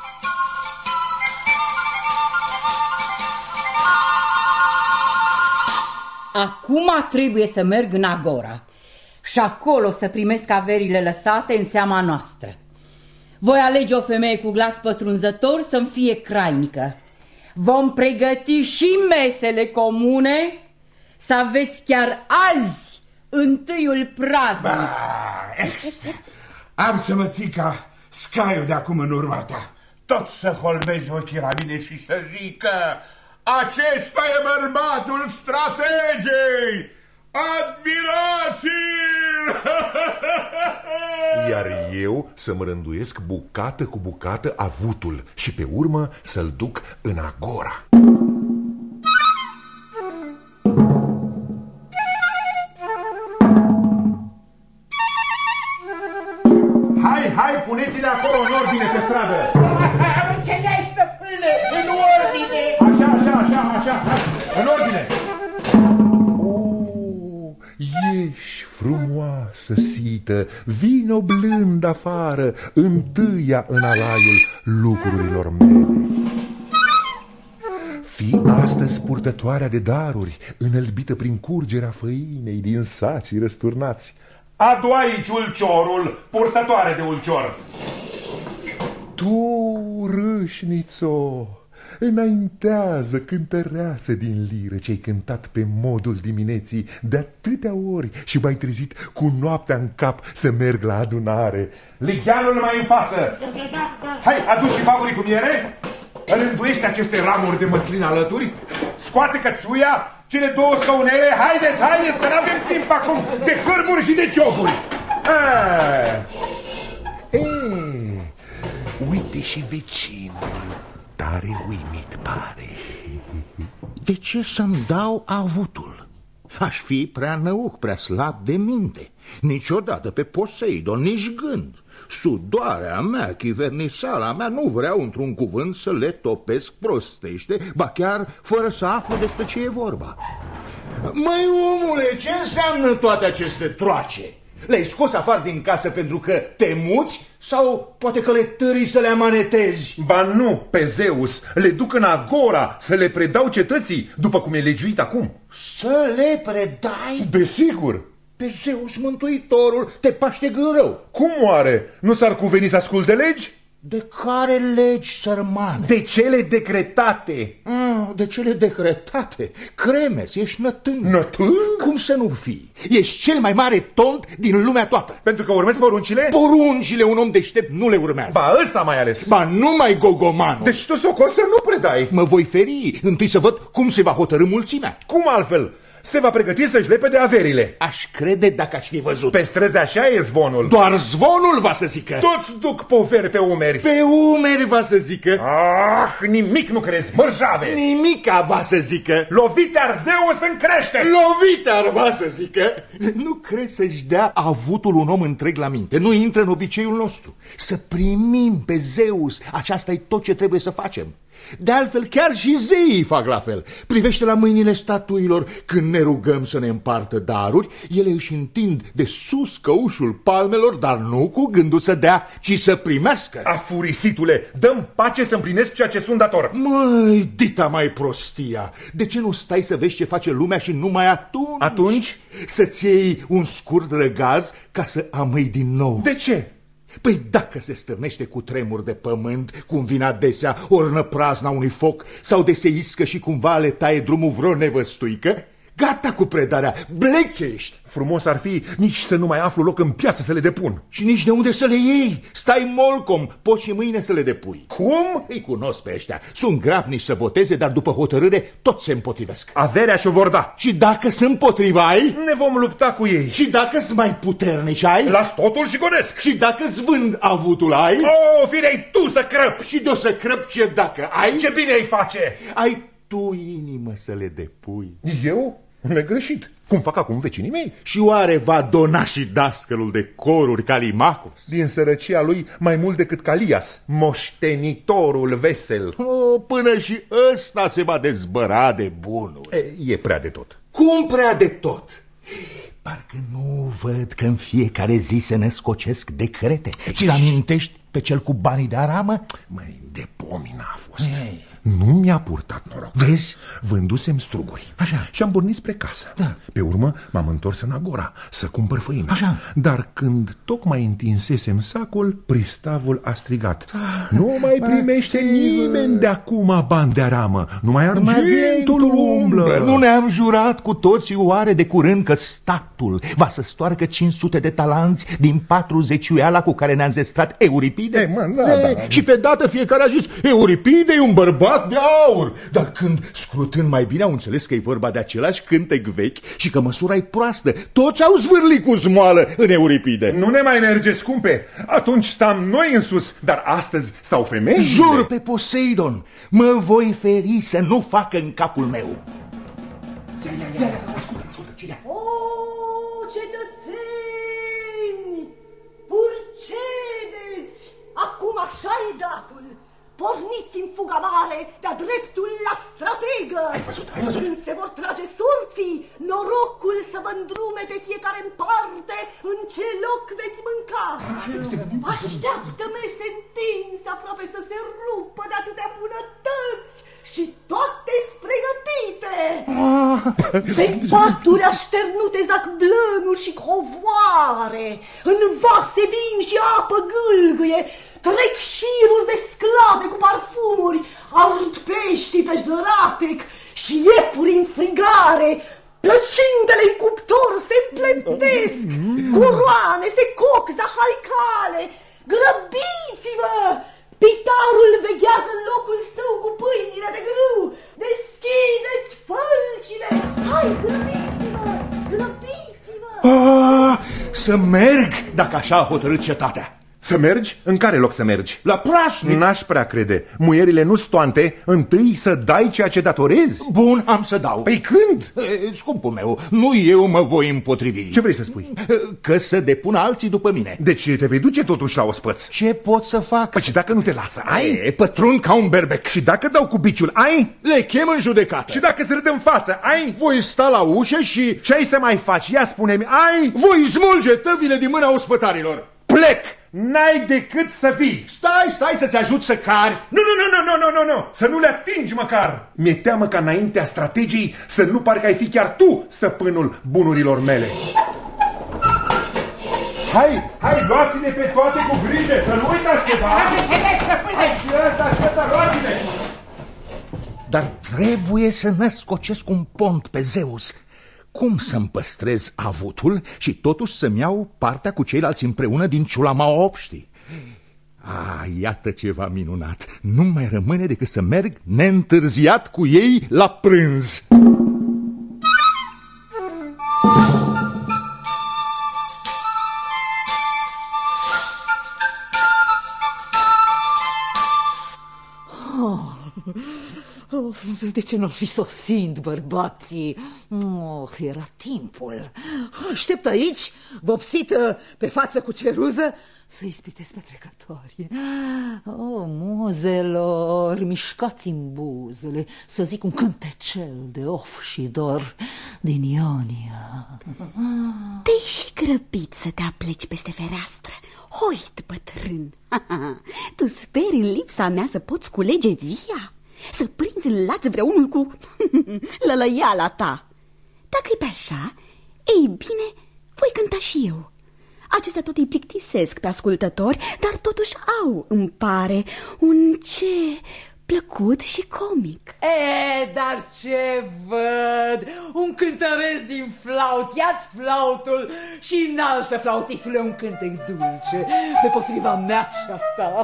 Acum trebuie să merg în agora și acolo să primesc averile lăsate în seama noastră. Voi alege o femeie cu glas pătrunzător să-mi fie crainică. vom pregăti și mesele comune, să aveți chiar azi întâiul praznic. Am să mă ții ca scaiul de acum în urma ta. Tot să holbezi ochii la mine și să zică: acesta e bărbatul strategei! Admirați-l! Iar eu să-mi rânduiesc bucată cu bucată avutul și pe urmă să-l duc în agora. Hai, puneți-le acolo în ordine pe stradă. Înțelegi, stăpâne, în ordine. Așa, în ordine. Ești frumoasă, sită, vino blând afară, întâia în alaiul lucrurilor mele. Fii astăzi purtătoarea de daruri, înălbită prin curgerea făinei din sacii răsturnați. Adu aici ulciorul, purtătoare de ulcior. Tu, râșnițo, înaintează cântăreață din liră ce-ai cântat pe modul dimineții de atâtea ori și m-ai trezit cu noaptea în cap să merg la adunare. Ligheanul mai în față. Hai, adu și faburii cu miere. Rânduiește aceste ramuri de măslin alături. Scoate cățuia, cele două scaunele. Haideți, că n-avem timp acum de hârmuri și de ciocuri. Uite și vecinul, tare uimit pare. De ce să-mi dau avutul? Aș fi prea năuc, prea slab de minte. Niciodată pe Poseidon, nici gând. Sudoarea mea, chivernisala mea, nu vreau într-un cuvânt să le topesc prostește, ba chiar fără să aflu despre ce e vorba. Măi, omule, ce înseamnă toate aceste troace? Le-ai scos afară din casă pentru că te muți sau poate că le târii să le amanetezi? Ba nu, pe Zeus, le duc în agora să le predau cetății, după cum e legiuit acum. Să le predai? Desigur. Pe Zeus, mântuitorul, te paște în rău. Cum oare? Nu s-ar cuveni să asculte legi? De care legi, sărmane? De cele decretate. De cele decretate? Cremes, ești nătâng. Nătâng? Cum să nu fii? Ești cel mai mare tont din lumea toată. Pentru că urmezi poruncile? Poruncile un om deștept nu le urmează. Ba, ăsta mai ales. Ba, numai gogomanul. Deci tu socos să nu predai. Mă voi feri, întâi să văd cum se va hotărî mulțimea. Cum altfel? Se va pregăti să-și lepede averile. Aș crede dacă aș fi văzut. Pe străzi așa e zvonul. Doar zvonul va să zică. Toți duc poveri pe umeri. Pe umeri va să zică. Nimic nu crezi, mărjave. Nimica va să zică. Lovite-ar Zeus în crește. Lovite-ar va să zică. Nu crezi să-și dea avutul un om întreg la minte. Nu intră în obiceiul nostru. Să primim pe Zeus. Aceasta e tot ce trebuie să facem. De altfel, chiar și zeii fac la fel. Privește la mâinile statuilor. Când ne rugăm să ne împartă daruri, ele își întind de sus căușul palmelor, dar nu cu gândul să dea, ci să primească. Afurisitule, dă-mi pace să împlinesc ceea ce sunt dator. Măi, dita mai prostia. De ce nu stai să vezi ce face lumea și numai atunci? Atunci? Să-ți iei un scurt răgaz ca să amâi din nou. De ce? Păi dacă se stârnește cu tremur de pământ, cum vine adesea ornă prazna unui foc, sau de se iscă și cumva le taie drumul vreo nevăstuică, gata cu predarea, blecești. Frumos ar fi nici să nu mai aflu loc în piață să le depun. Și nici de unde să le iei. Stai molcom, poți și mâine să le depui. Cum? Îi cunosc pe ăștia. Sunt grabnici să voteze, dar după hotărâre tot se împotrivesc. Averea și-o vor da. Și dacă se împotrivai, ne vom lupta cu ei. Și dacă-s mai puternici ai, las totul și gonesc. Și dacă-ți vând avutul ai, firei tu să crăpi. Și de-o să crăpi ce dacă ai, ce bine îi face. Ai tu inimă să le depui. Eu? Negreșit. Cum fac acum vecinii mei. Și oare va dona și dascălul de coruri Calimacos? Din sărăcia lui mai mult decât Calias, moștenitorul vesel. Până și ăsta se va dezbăra de bunuri. E prea de tot. Cum prea de tot? Parcă nu văd că în fiecare zi se născocesc decrete. Ți-l amintești pe cel cu banii de aramă? Măi, de pomina a fost. Nu mi-a purtat noroc. Vezi? Vândusem struguri. Așa. Și am pornit spre casă. Da. Pe urmă m-am întors în Agora să cumpăr făină. Așa. Dar când tocmai întinsesem sacul, pristavul a strigat: nu mai primește nimeni de acum bani de aramă, numai argentul umblă. Nu ne-am jurat cu toții oare de curând că statul va să stoarcă 500 de talanți din 40-uiala cu care ne-a zestrat Euripide? Da. Și pe dată fiecare a zis: Euripide e un bărbat de aur. Dar când, scrutând mai bine, au înțeles că e vorba de același cântec vechi și că măsura e proastă. Toți au zvârlit cu smoală în Euripide. Nu ne mai merge, scumpe. Atunci stam noi în sus, dar astăzi stau femei. Jur pe Poseidon, mă voi feri să nu facă în capul meu. O, cetățeni, purcedeți! Acum așa-i datul. Porniți în fuga mare de-a dreptul la strategă. Ai văzut? Când se vor trage sorții, norocul să vă îndrume pe fiecare în parte în ce loc veți mânca. Așteaptă-mă sentință aproape să se rupă de atâtea bunătăți și toate-s pregătite. Pe paturi așternute zac blănuri și covoare, în vase vin și apă gâlgâie, trec șiruri de sclave cu parfumuri, ard peștii pe zăratec și iepuri în frigare, plăcintele în cuptor se împletesc, curoane se coc zaharicale. Grăbiți-vă! Pitarul veghează locul său cu pâinile de grâu. Deschideți fălcile! Hai, grăbiți-vă! Grăbiți-vă! Să merg dacă așa a hotărât cetatea. Să mergi? În care loc să mergi? La prașnic. N-aș prea crede. Muierile nu stoante, întâi să dai ceea ce datorezi. Bun, am să dau. Păi când? Scumpul meu, nu eu mă voi împotrivi. Ce vrei să spui? Că să depună alții după mine. Deci te vei duce totuși la ospăț. Ce pot să fac? Păi și dacă nu te lasă, ai? Pătrund ca un berbec. Și dacă dau cu biciul, ai? Le chem în judecată. Și dacă se râd în față, ai? Voi sta la ușă și... Ce ai să mai faci? Ia spune-mi, ai? Voi smulge tăvile din mâna ospătarilor. Plec! N-ai decât să fii. Stai să-ți ajut să cari. Nu, să nu le atingi măcar. Mi-e teamă ca înaintea strategiei să nu pare că ai fi chiar tu stăpânul bunurilor mele. Hai, luați-ne pe toate cu grijă, să nu uitați ceva. Hai și ăsta, luați-ne. Dar trebuie să născocesc un pont pe Zeus. Cum să-mi păstrez avutul și totuși să-mi iau partea cu ceilalți împreună din ciulama obștii? Iată ceva minunat. Nu mai rămâne decât să merg neîntârziat cu ei la prânz. De ce n-ar fi sosind bărbații? Era timpul. Aștept aici, vopsită pe față cu ceruză, să ispitesc pe trecători. Muzelor, mișcați-mi buzele, să zic un cântecel de of și dor din Ionia. Te-ai și grăbit să te apleci peste fereastră, hoit bătrân. Tu speri în lipsa mea să poți culege via? Să prinzi în laț vreunul cu lălăiala ta? Dacă-i pe așa, ei bine, voi cânta și eu. Acestea tot îi plictisesc pe ascultători, dar totuși au, îmi pare, un ce plăcut și comic. Dar ce văd? Un cântăresc din flaut. Ia-ți flautul și înalță, flautisule, un cântec dulce pe potriva mea și a ta.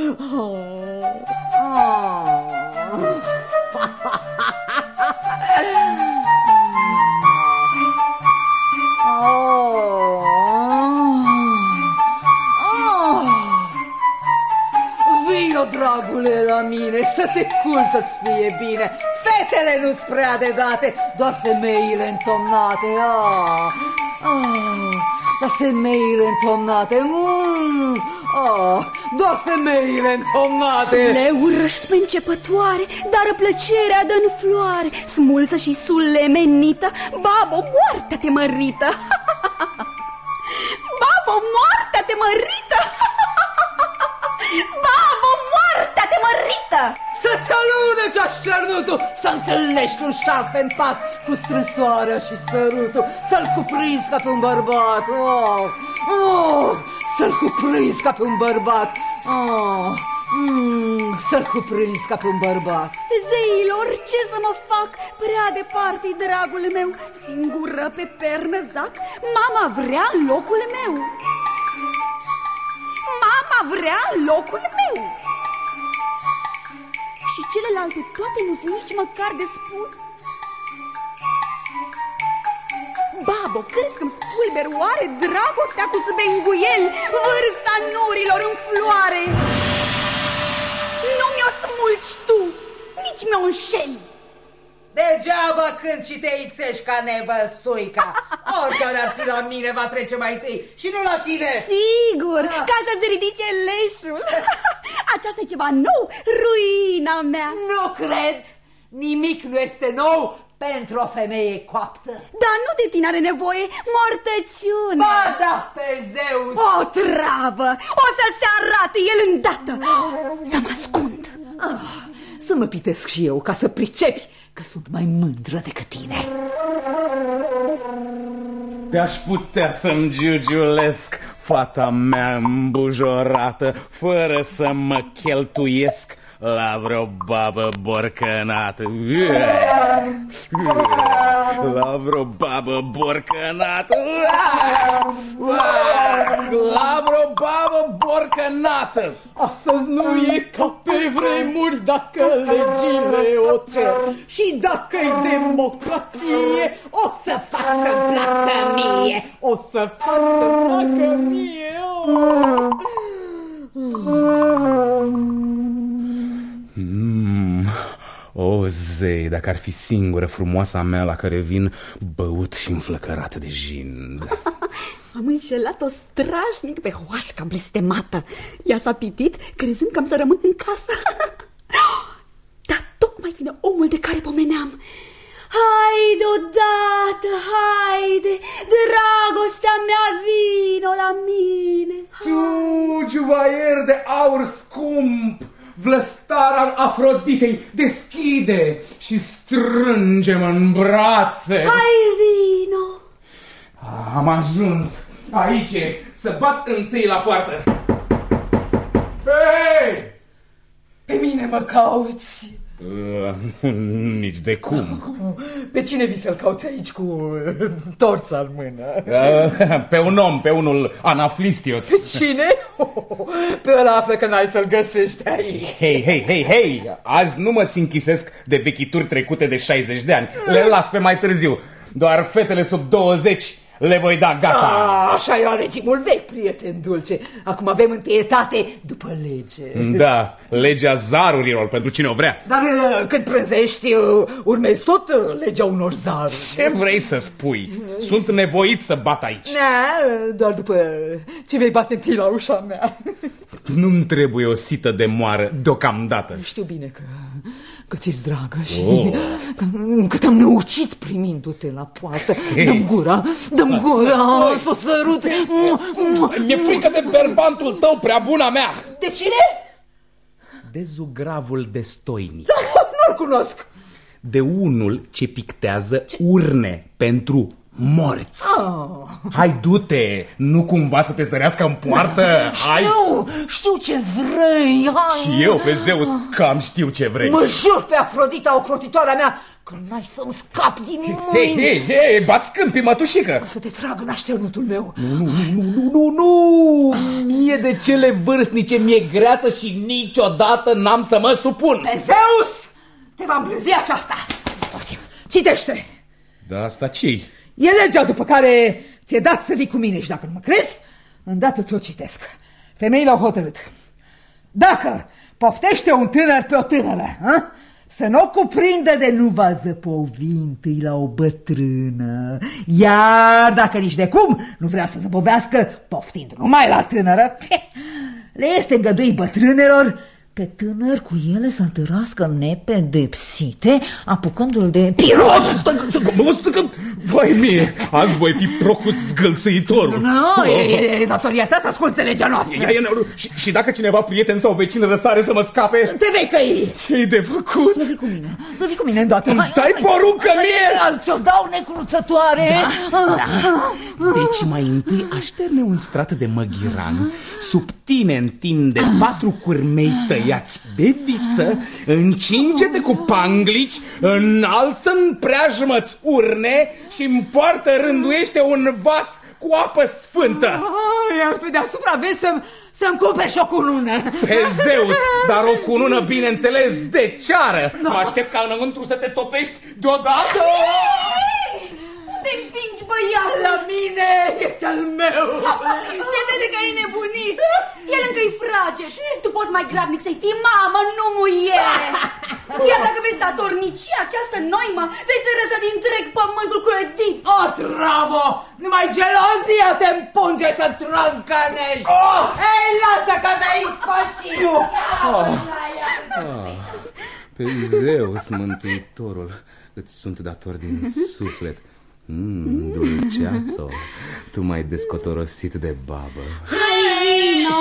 Vino, dragule, la mine, să te culci, să-ți fie bine. Fetele nu-s prea de date, doar femeile întomnate. Doar femeile întomnate. Doar femeile întomnate. Le urăști pe începătoare, dar plăcerea dă-n floare. Smulsă și sulemenită, babo, moartea-te mărită. Babo, moartea-te mărită. Babo, moartea-te mărită. Să-ți alune ce așcernutul, să întâlnești un șarpe în pat cu strânsoarea și sărutul, să-l cuprinzi ca pe un bărbat. Să-l cuprinzi ca pe un bărbat. Să-l cuprinzi ca pe un bărbat. Zeilor, ce să mă fac? Prea departe, dragul meu, singură pe pernă zac. Mama vrea locul meu. Mama vrea locul meu. Și celelalte toate nu-s nici măcar de spus. Babo, crezi că-mi spulber oare dragostea cu sbenguiel, vârsta norilor în floare? Nu mi-o smulgi tu, nici mi-o înșeli. Degeaba când și te ițești ca nevăstuica. Oricare ar fi la mine va trece mai întâi și nu la tine. Sigur, ca să-ți ridice leșul. Aceasta e ceva nou, ruina mea. Nu cred, nimic nu este nou pentru o femeie coaptă. Dar nu de tine are nevoie, mortăciune. Ba da, pe Zeus. O travă, o să-ți arate el îndată. Să mă ascund. Să mă pitesc și eu ca să pricepi că sunt mai mândră decât tine. Te-aș putea să-mi giugiulesc, fata mea îmbujorată, fără să mă cheltuiesc la vreo babă borcănată. La vreo babă borcănată. La vreo babă borcănată. Astăzi nu e ca pe vremuri dacă legile o cer. Și dacă-i democrație, o să fac să-mi placă mie. O să fac să-mi placă mie. O, zei, dacă ar fi singură frumoasa mea la care vin băut și înflăcărat de jind. Am înșelat-o strașnic pe hoașca blestemată. Ea s-a pitit crezând că am să rămân în casă. Dar tocmai vine omul de care pomeneam. Haide odată, haide, dragostea mea, vino la mine. Tu, juvaier de aur scump, vlăstar al Afroditei, deschide și strânge-mă în brațe. Hai, vino. Am ajuns aici să bat întâi la poartă. Hei! Pe mine mă cauți? Nici de cum. Pe cine vii să-l cauți aici cu torța în mână? Pe un om, pe unul Anaflistios. Pe cine? Pe ăla află că n-ai să-l găsești aici. Hei, azi nu mă sinchisesc de vechituri trecute de 60 de ani. Le las pe mai târziu. Doar fetele sub 20 le voi da gata. Așa era regimul vechi, prieten dulce. Acum avem întâietate după lege. Da, legea zarurilor pentru cine o vrea. Dar când prânzești, urmezi tot legea unor zaruri. Ce vrei să spui? Sunt nevoit să bat aici. Doar după ce vei bate întâi la ușa mea. Nu-mi trebuie o sită de moară deocamdată. Știu bine că ți-s dragă și că te-am năucit primindu-te la poartă. Dă-mi gura, dă-mi gura, să o sărut. Mi-e frică de berbantul tău, prea buna mea. De cine? De zugravul de stoinic. Nu-l cunosc. De unul ce pictează urne pentru morți. Hai, du-te, nu cumva să te sărească în poartă. Știu ce vrei. Hai. Și eu pe Zeus cam știu ce vrei. Mă jur pe Afrodita, ocrotitoarea mea, că n-ai să-mi scapi din mâini. Hei, bați câmpii, mătușică. Să te trag în așternutul meu. Nu. Mie de cele vârstnice mi-e greață și niciodată n-am să mă supun. Pe Zeus, te va îmblânzi aceasta. Citește. Da, asta ce-i? E legea după care ți-e dat să vii cu mine și dacă nu mă crezi, îndată ți-o citesc. Femeile au hotărât. Dacă poftește un tânăr pe o tânără, să nu o cuprindă de nu va zăpovi întâi la o bătrână. Iar dacă nici de cum nu vrea să zăbovească poftind numai la tânără, le este îngăduit bătrânelor pe tânăr cu ele să întârască nepedepsite, apucându-l de pirot. Vai mie, azi voi fi Procus zgâlțâitorul. Nu, e datoria ta să asculte legea noastră. Și dacă cineva prieten sau vecin răsare să mă scape... Te vei căi. Ce-i de făcut? Să vii cu mine îndată. Îmi dai poruncă mie? Ți-o dau necruțătoare. Deci mai întâi așterne un strat de măghiran, sub tine întinde 4 curmei tăiați de viță, încinge-te cu panglici, înalță în preajmă-ți urne și în poartă rânduiește un vas cu apă sfântă. Iar pe deasupra vezi să-mi cumperi și o cunună. Pe Zeus, dar o cunună, bineînțeles, de ceară. Mă aștept ca înăuntru să te topești deodată. Te împingi, băiat? La mine este al meu. Se vede că ai nebunit. El încă-i frage. Tu poți mai grabnic să-i tii mamă, nu muiere. Iar dacă vezi datornicia această noimă, veți răsă din întreg pământul cu Edip. O, travă! Numai gelozia te împunge să trâncănești. Ei, lasă că te-ai spășit. Pe Zeus, mântuitorul, îți sunt dator din suflet. Dulceațo, tu m-ai descotorosit de babă. Hai, vino!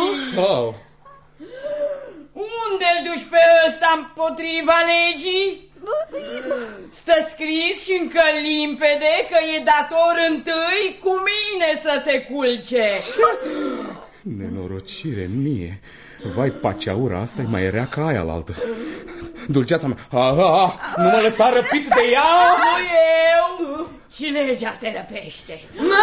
Unde-l duci pe ăsta împotriva legii? Stă scris și încă limpede că e dator întâi cu mine să se culce. Nenorocire mie. Vai, paceaura asta e mai rea ca aia altă. Dulceața mea, nu mă lăsa răpit de ea. Nu eu. Și legea te răpește.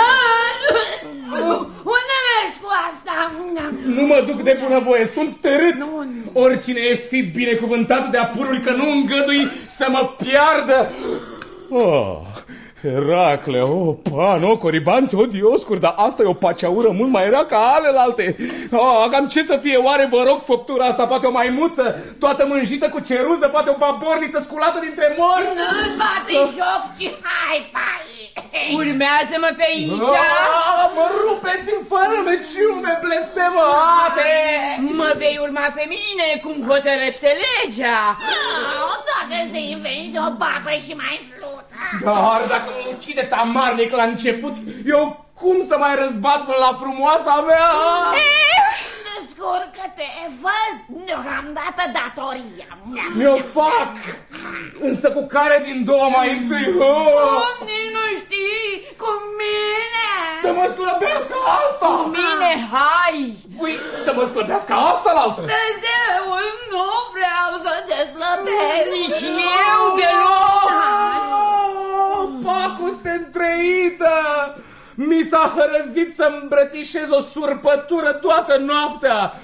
Unde mergi cu asta? Nu mă duc de bunăvoie, sunt târât. Oricine ești, fi binecuvântat de apurul că nu îngădui să mă piardă. Heracle, Pan, Coribanți, Dioscur, dar asta e o paceaură mult mai rea ca alelalte. Cam ce să fie, oare, vă rog, făptura asta? Poate o maimuță, toată mânjită cu ceruză, poate o baborniță sculată dintre morți? Nu-ți bate joc, ci hai, pai! Urmează-mă pe aici! Mă rupeți-mi fără meciume blestemate! Mă vei urma pe mine, cum hotărăște legea! Dacă se inventi o babă și mai flută! Dar dacă mă ucideți amarnic la început, eu cum să mai răzbat până la frumoasa mea? Descurcă-te, văd deocamdată datoria. Mi-o fac, însă cu care din două mai întâi? Nici nu știi, cu mine. Să mă slăbească asta? Cu mine, hai. Păi, să mă slăbească asta la altă? Tezeul, nu vreau să te slăbesc. Nici eu deloc. Pacuste întreită! Mi s-a hărăzit să îmbrățișez o surpătură toată noaptea.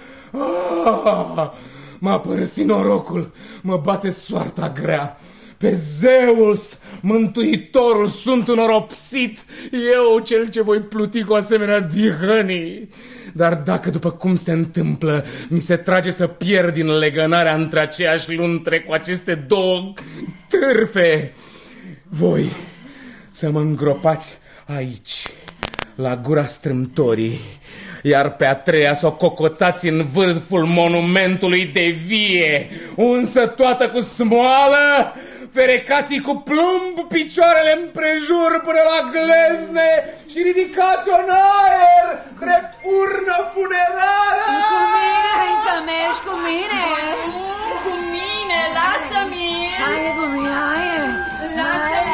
M-a părăsit norocul, mă bate soarta grea. Pe Zeus, mântuitorul, sunt înoropsit, eu cel ce voi pluti cu asemenea dihănii. Dar dacă, după cum se întâmplă, mi se trage să pierd din legănarea între aceeași luntre cu aceste două târfe, voi să mă îngropați aici, la gura strâmtorii, iar pe a treia să o cocoțați în vârful monumentului de vie, unsă toată cu smoală, ferecați cu plumb picioarele împrejur până la glezne și ridicați-o în aer, drept urnă funerară! Cu mine, hai să mergi cu mine! Cu mine, lasă-mi! Hai cu mine, hai! Lasă-mi!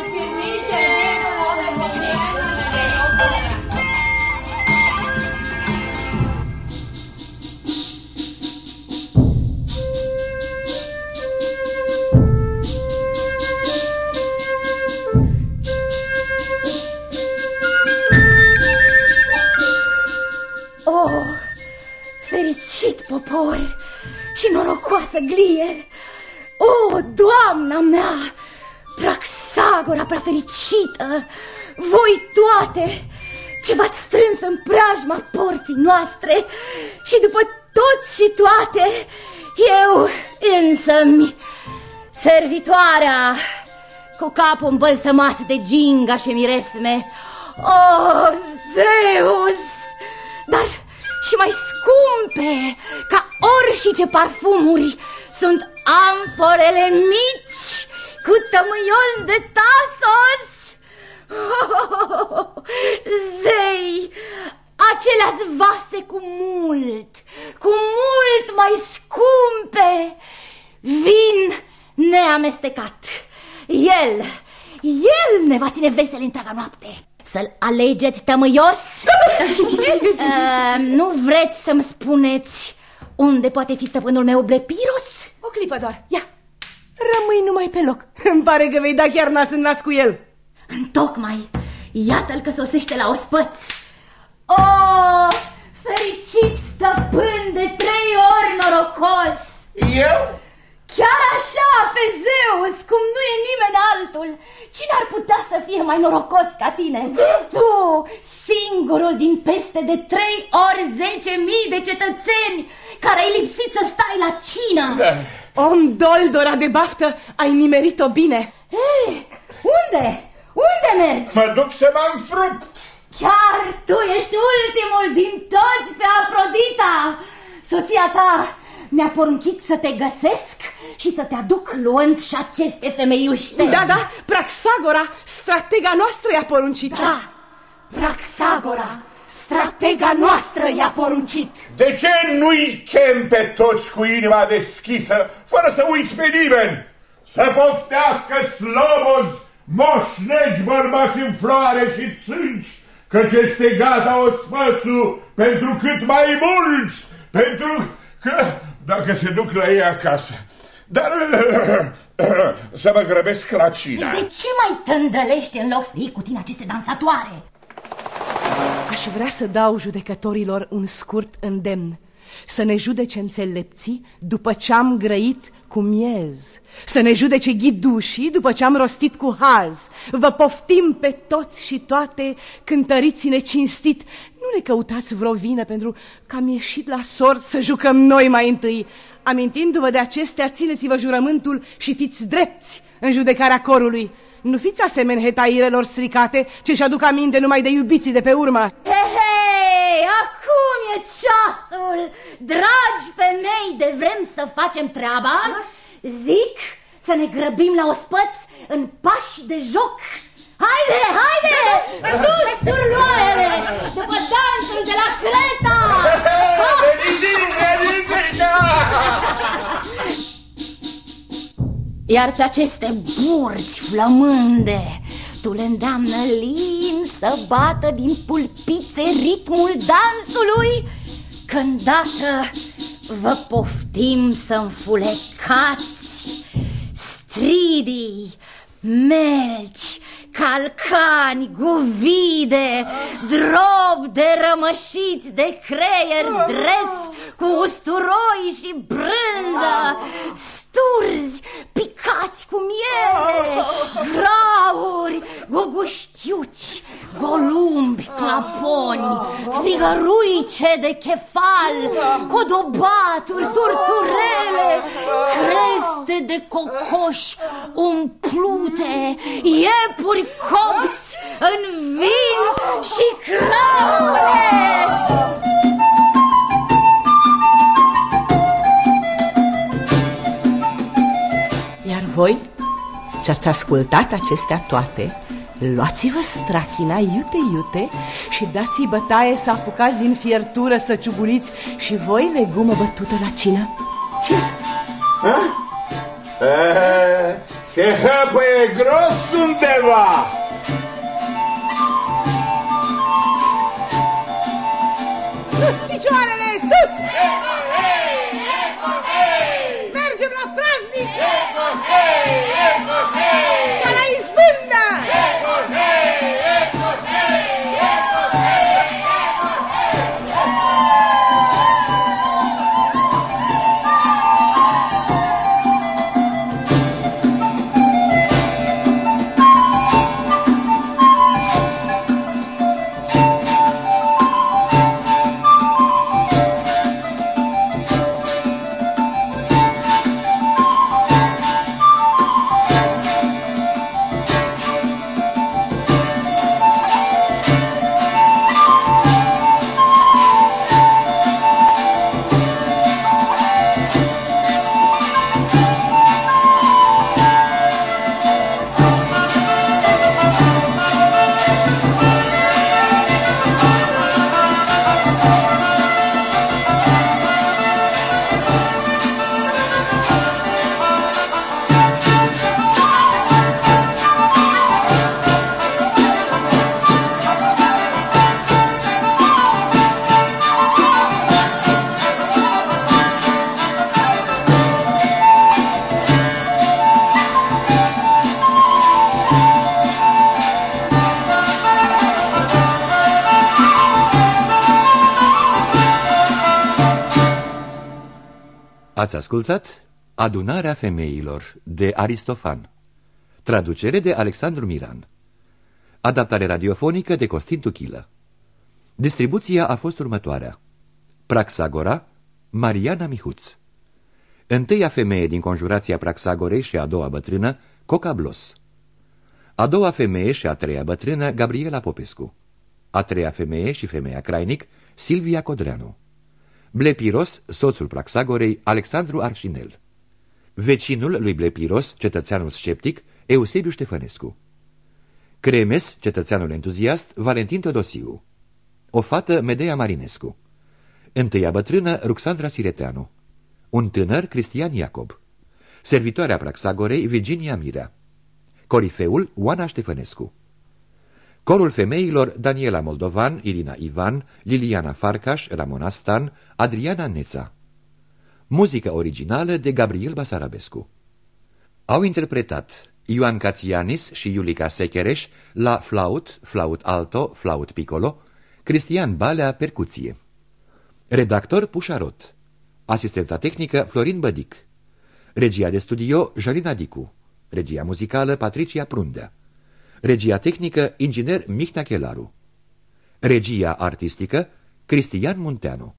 Fericit popor și norocoasă glie! O, doamna mea, Praxagora prea fericită, voi toate ce v-ați strâns în preajma porții noastre și după toți și toate, eu însămi, servitoarea cu capul îmbălsămat de ginga și miresme. O, Zeus! Dar și mai scumpe ca orice parfumuri sunt amforele mici cu tămâios de Tasos. Zei, aceleași vase cu mult mai scumpe, vin neamestecat. El ne va ține veseli întreaga noapte. Să-l alegeți tămâios? Nu vreți să-mi spuneți unde poate fi stăpânul meu Blepiros? O clipă doar, ia, rămâi numai pe loc. Îmi pare că vei da chiar nas în nas cu el. Întocmai, iată-l că sosește la ospăți. O, fericit stăpân de 3 ori norocos! Eu? Chiar așa, pe Zeus, cum nu e nimeni altul. Cine ar putea să fie mai norocos ca tine? Tu, singurul din peste de 3 ori 10.000 de cetățeni care ai lipsit să stai la cină. Om doldora de baftă, ai nimerit-o bine. Ei, unde mergi? Mă duc să mă înfrupt. Chiar tu ești ultimul din toți pe Afrodita. Soția ta mi-a poruncit să te găsesc și să te aduc luând și aceste femeiuște. Da, Praxagora, stratega noastră i-a poruncit. Da, Praxagora, stratega noastră i-a poruncit. De ce nu-i chem pe toți cu inima deschisă, fără să uiți pe nimeni? Să poftească slobozi, moșnegi, bărbați în floare și țânci, căci este gata ospățul pentru cât mai mulți, pentru că dacă se duc la ei acasă. Dar să mă grăbesc la cina. De ce mai tândălești în loc să iei cu tine aceste dansatoare? Aș vrea să dau judecătorilor un scurt îndemn. Să ne judece înțelepții după ce am grăit cu miez. Să ne judece ghidușii după ce am rostit cu haz. Vă poftim pe toți și toate, cântăriți necinstit. Nu ne căutați vreo vină pentru că am ieșit la sort să jucăm noi mai întâi. Amintindu-vă de acestea, țineți-vă jurământul și fiți drepți în judecarea corului. Nu fiți asemeni hetairelor stricate ce-și aduc aminte numai de iubiții de pe urmă. Hei, acum e ceasul. Dragi femei, de vrem să facem treaba? Zic să ne grăbim la ospăți în pași de joc. Haide! Sus, surloaiele! După dansul de la Creta! Iar pe aceste burți flămânde tu le îndeamnă lin să bată din pulpițe ritmul dansului, că îndată vă poftim să înfulecați stridii, melci, calcani, guvide, drob de rămășiți de creier dres cu usturoi și brânză, sturzi picați cu miere, grauri, goguștiuci, golumbi, claponi, frigăruice de chefal, codobaturi, turturele, creste de cocoși umplute, iepuri copți în vin și craune. Iar voi, ce-ați ascultat acestea toate, luați-vă strachina iute și dați-i bătaie să apucați din fiertură să ciuguliți și voi legumă bătută la cină. Se hăpăie gros undeva. Sus picioarele, sus! Mergem la praznic! Ca la izbândă! Ați ascultat Adunarea femeilor de Aristofan. Traducere de Alexandru Miran. Adaptare radiofonică de Costin Tuchilă. Distribuția a fost următoarea: Praxagora, Mariana Mihuț. Întâia femeie din conjurația Praxagorei și a doua bătrână, Coca Blos. A doua femeie și a treia bătrână, Gabriela Popescu. A treia femeie și femeia Crainic, Silvia Codreanu. Blepiros, soțul Praxagorei, Alexandru Arșinel. Vecinul lui Blepiros, cetățeanul sceptic, Eusebiu Ștefănescu. Cremes, cetățeanul entuziast, Valentin Teodosiu. O fată, Medea Marinescu. Întâia bătrână, Ruxandra Sireteanu. Un tânăr, Cristian Iacob. Servitoarea Praxagorei, Virginia Mirea. Corifeul, Oana Ștefănescu. Corul femeilor, Daniela Moldovan, Irina Ivan, Liliana Farcaș, Ramona Stan, Adriana Neța. Muzică originală de Gabriel Basarabescu. Au interpretat Ioan Cațianis și Iulica Sechereș la flaut, flaut alto, flaut piccolo, Cristian Balea, percuție. Redactor Pușarot. Asistența tehnică Florin Bădic. Regia de studio Jalina Dicu. Regia muzicală Patricia Prundea. Regia tehnică inginer Mihnea Chelaru. Regia artistică Cristian Munteanu.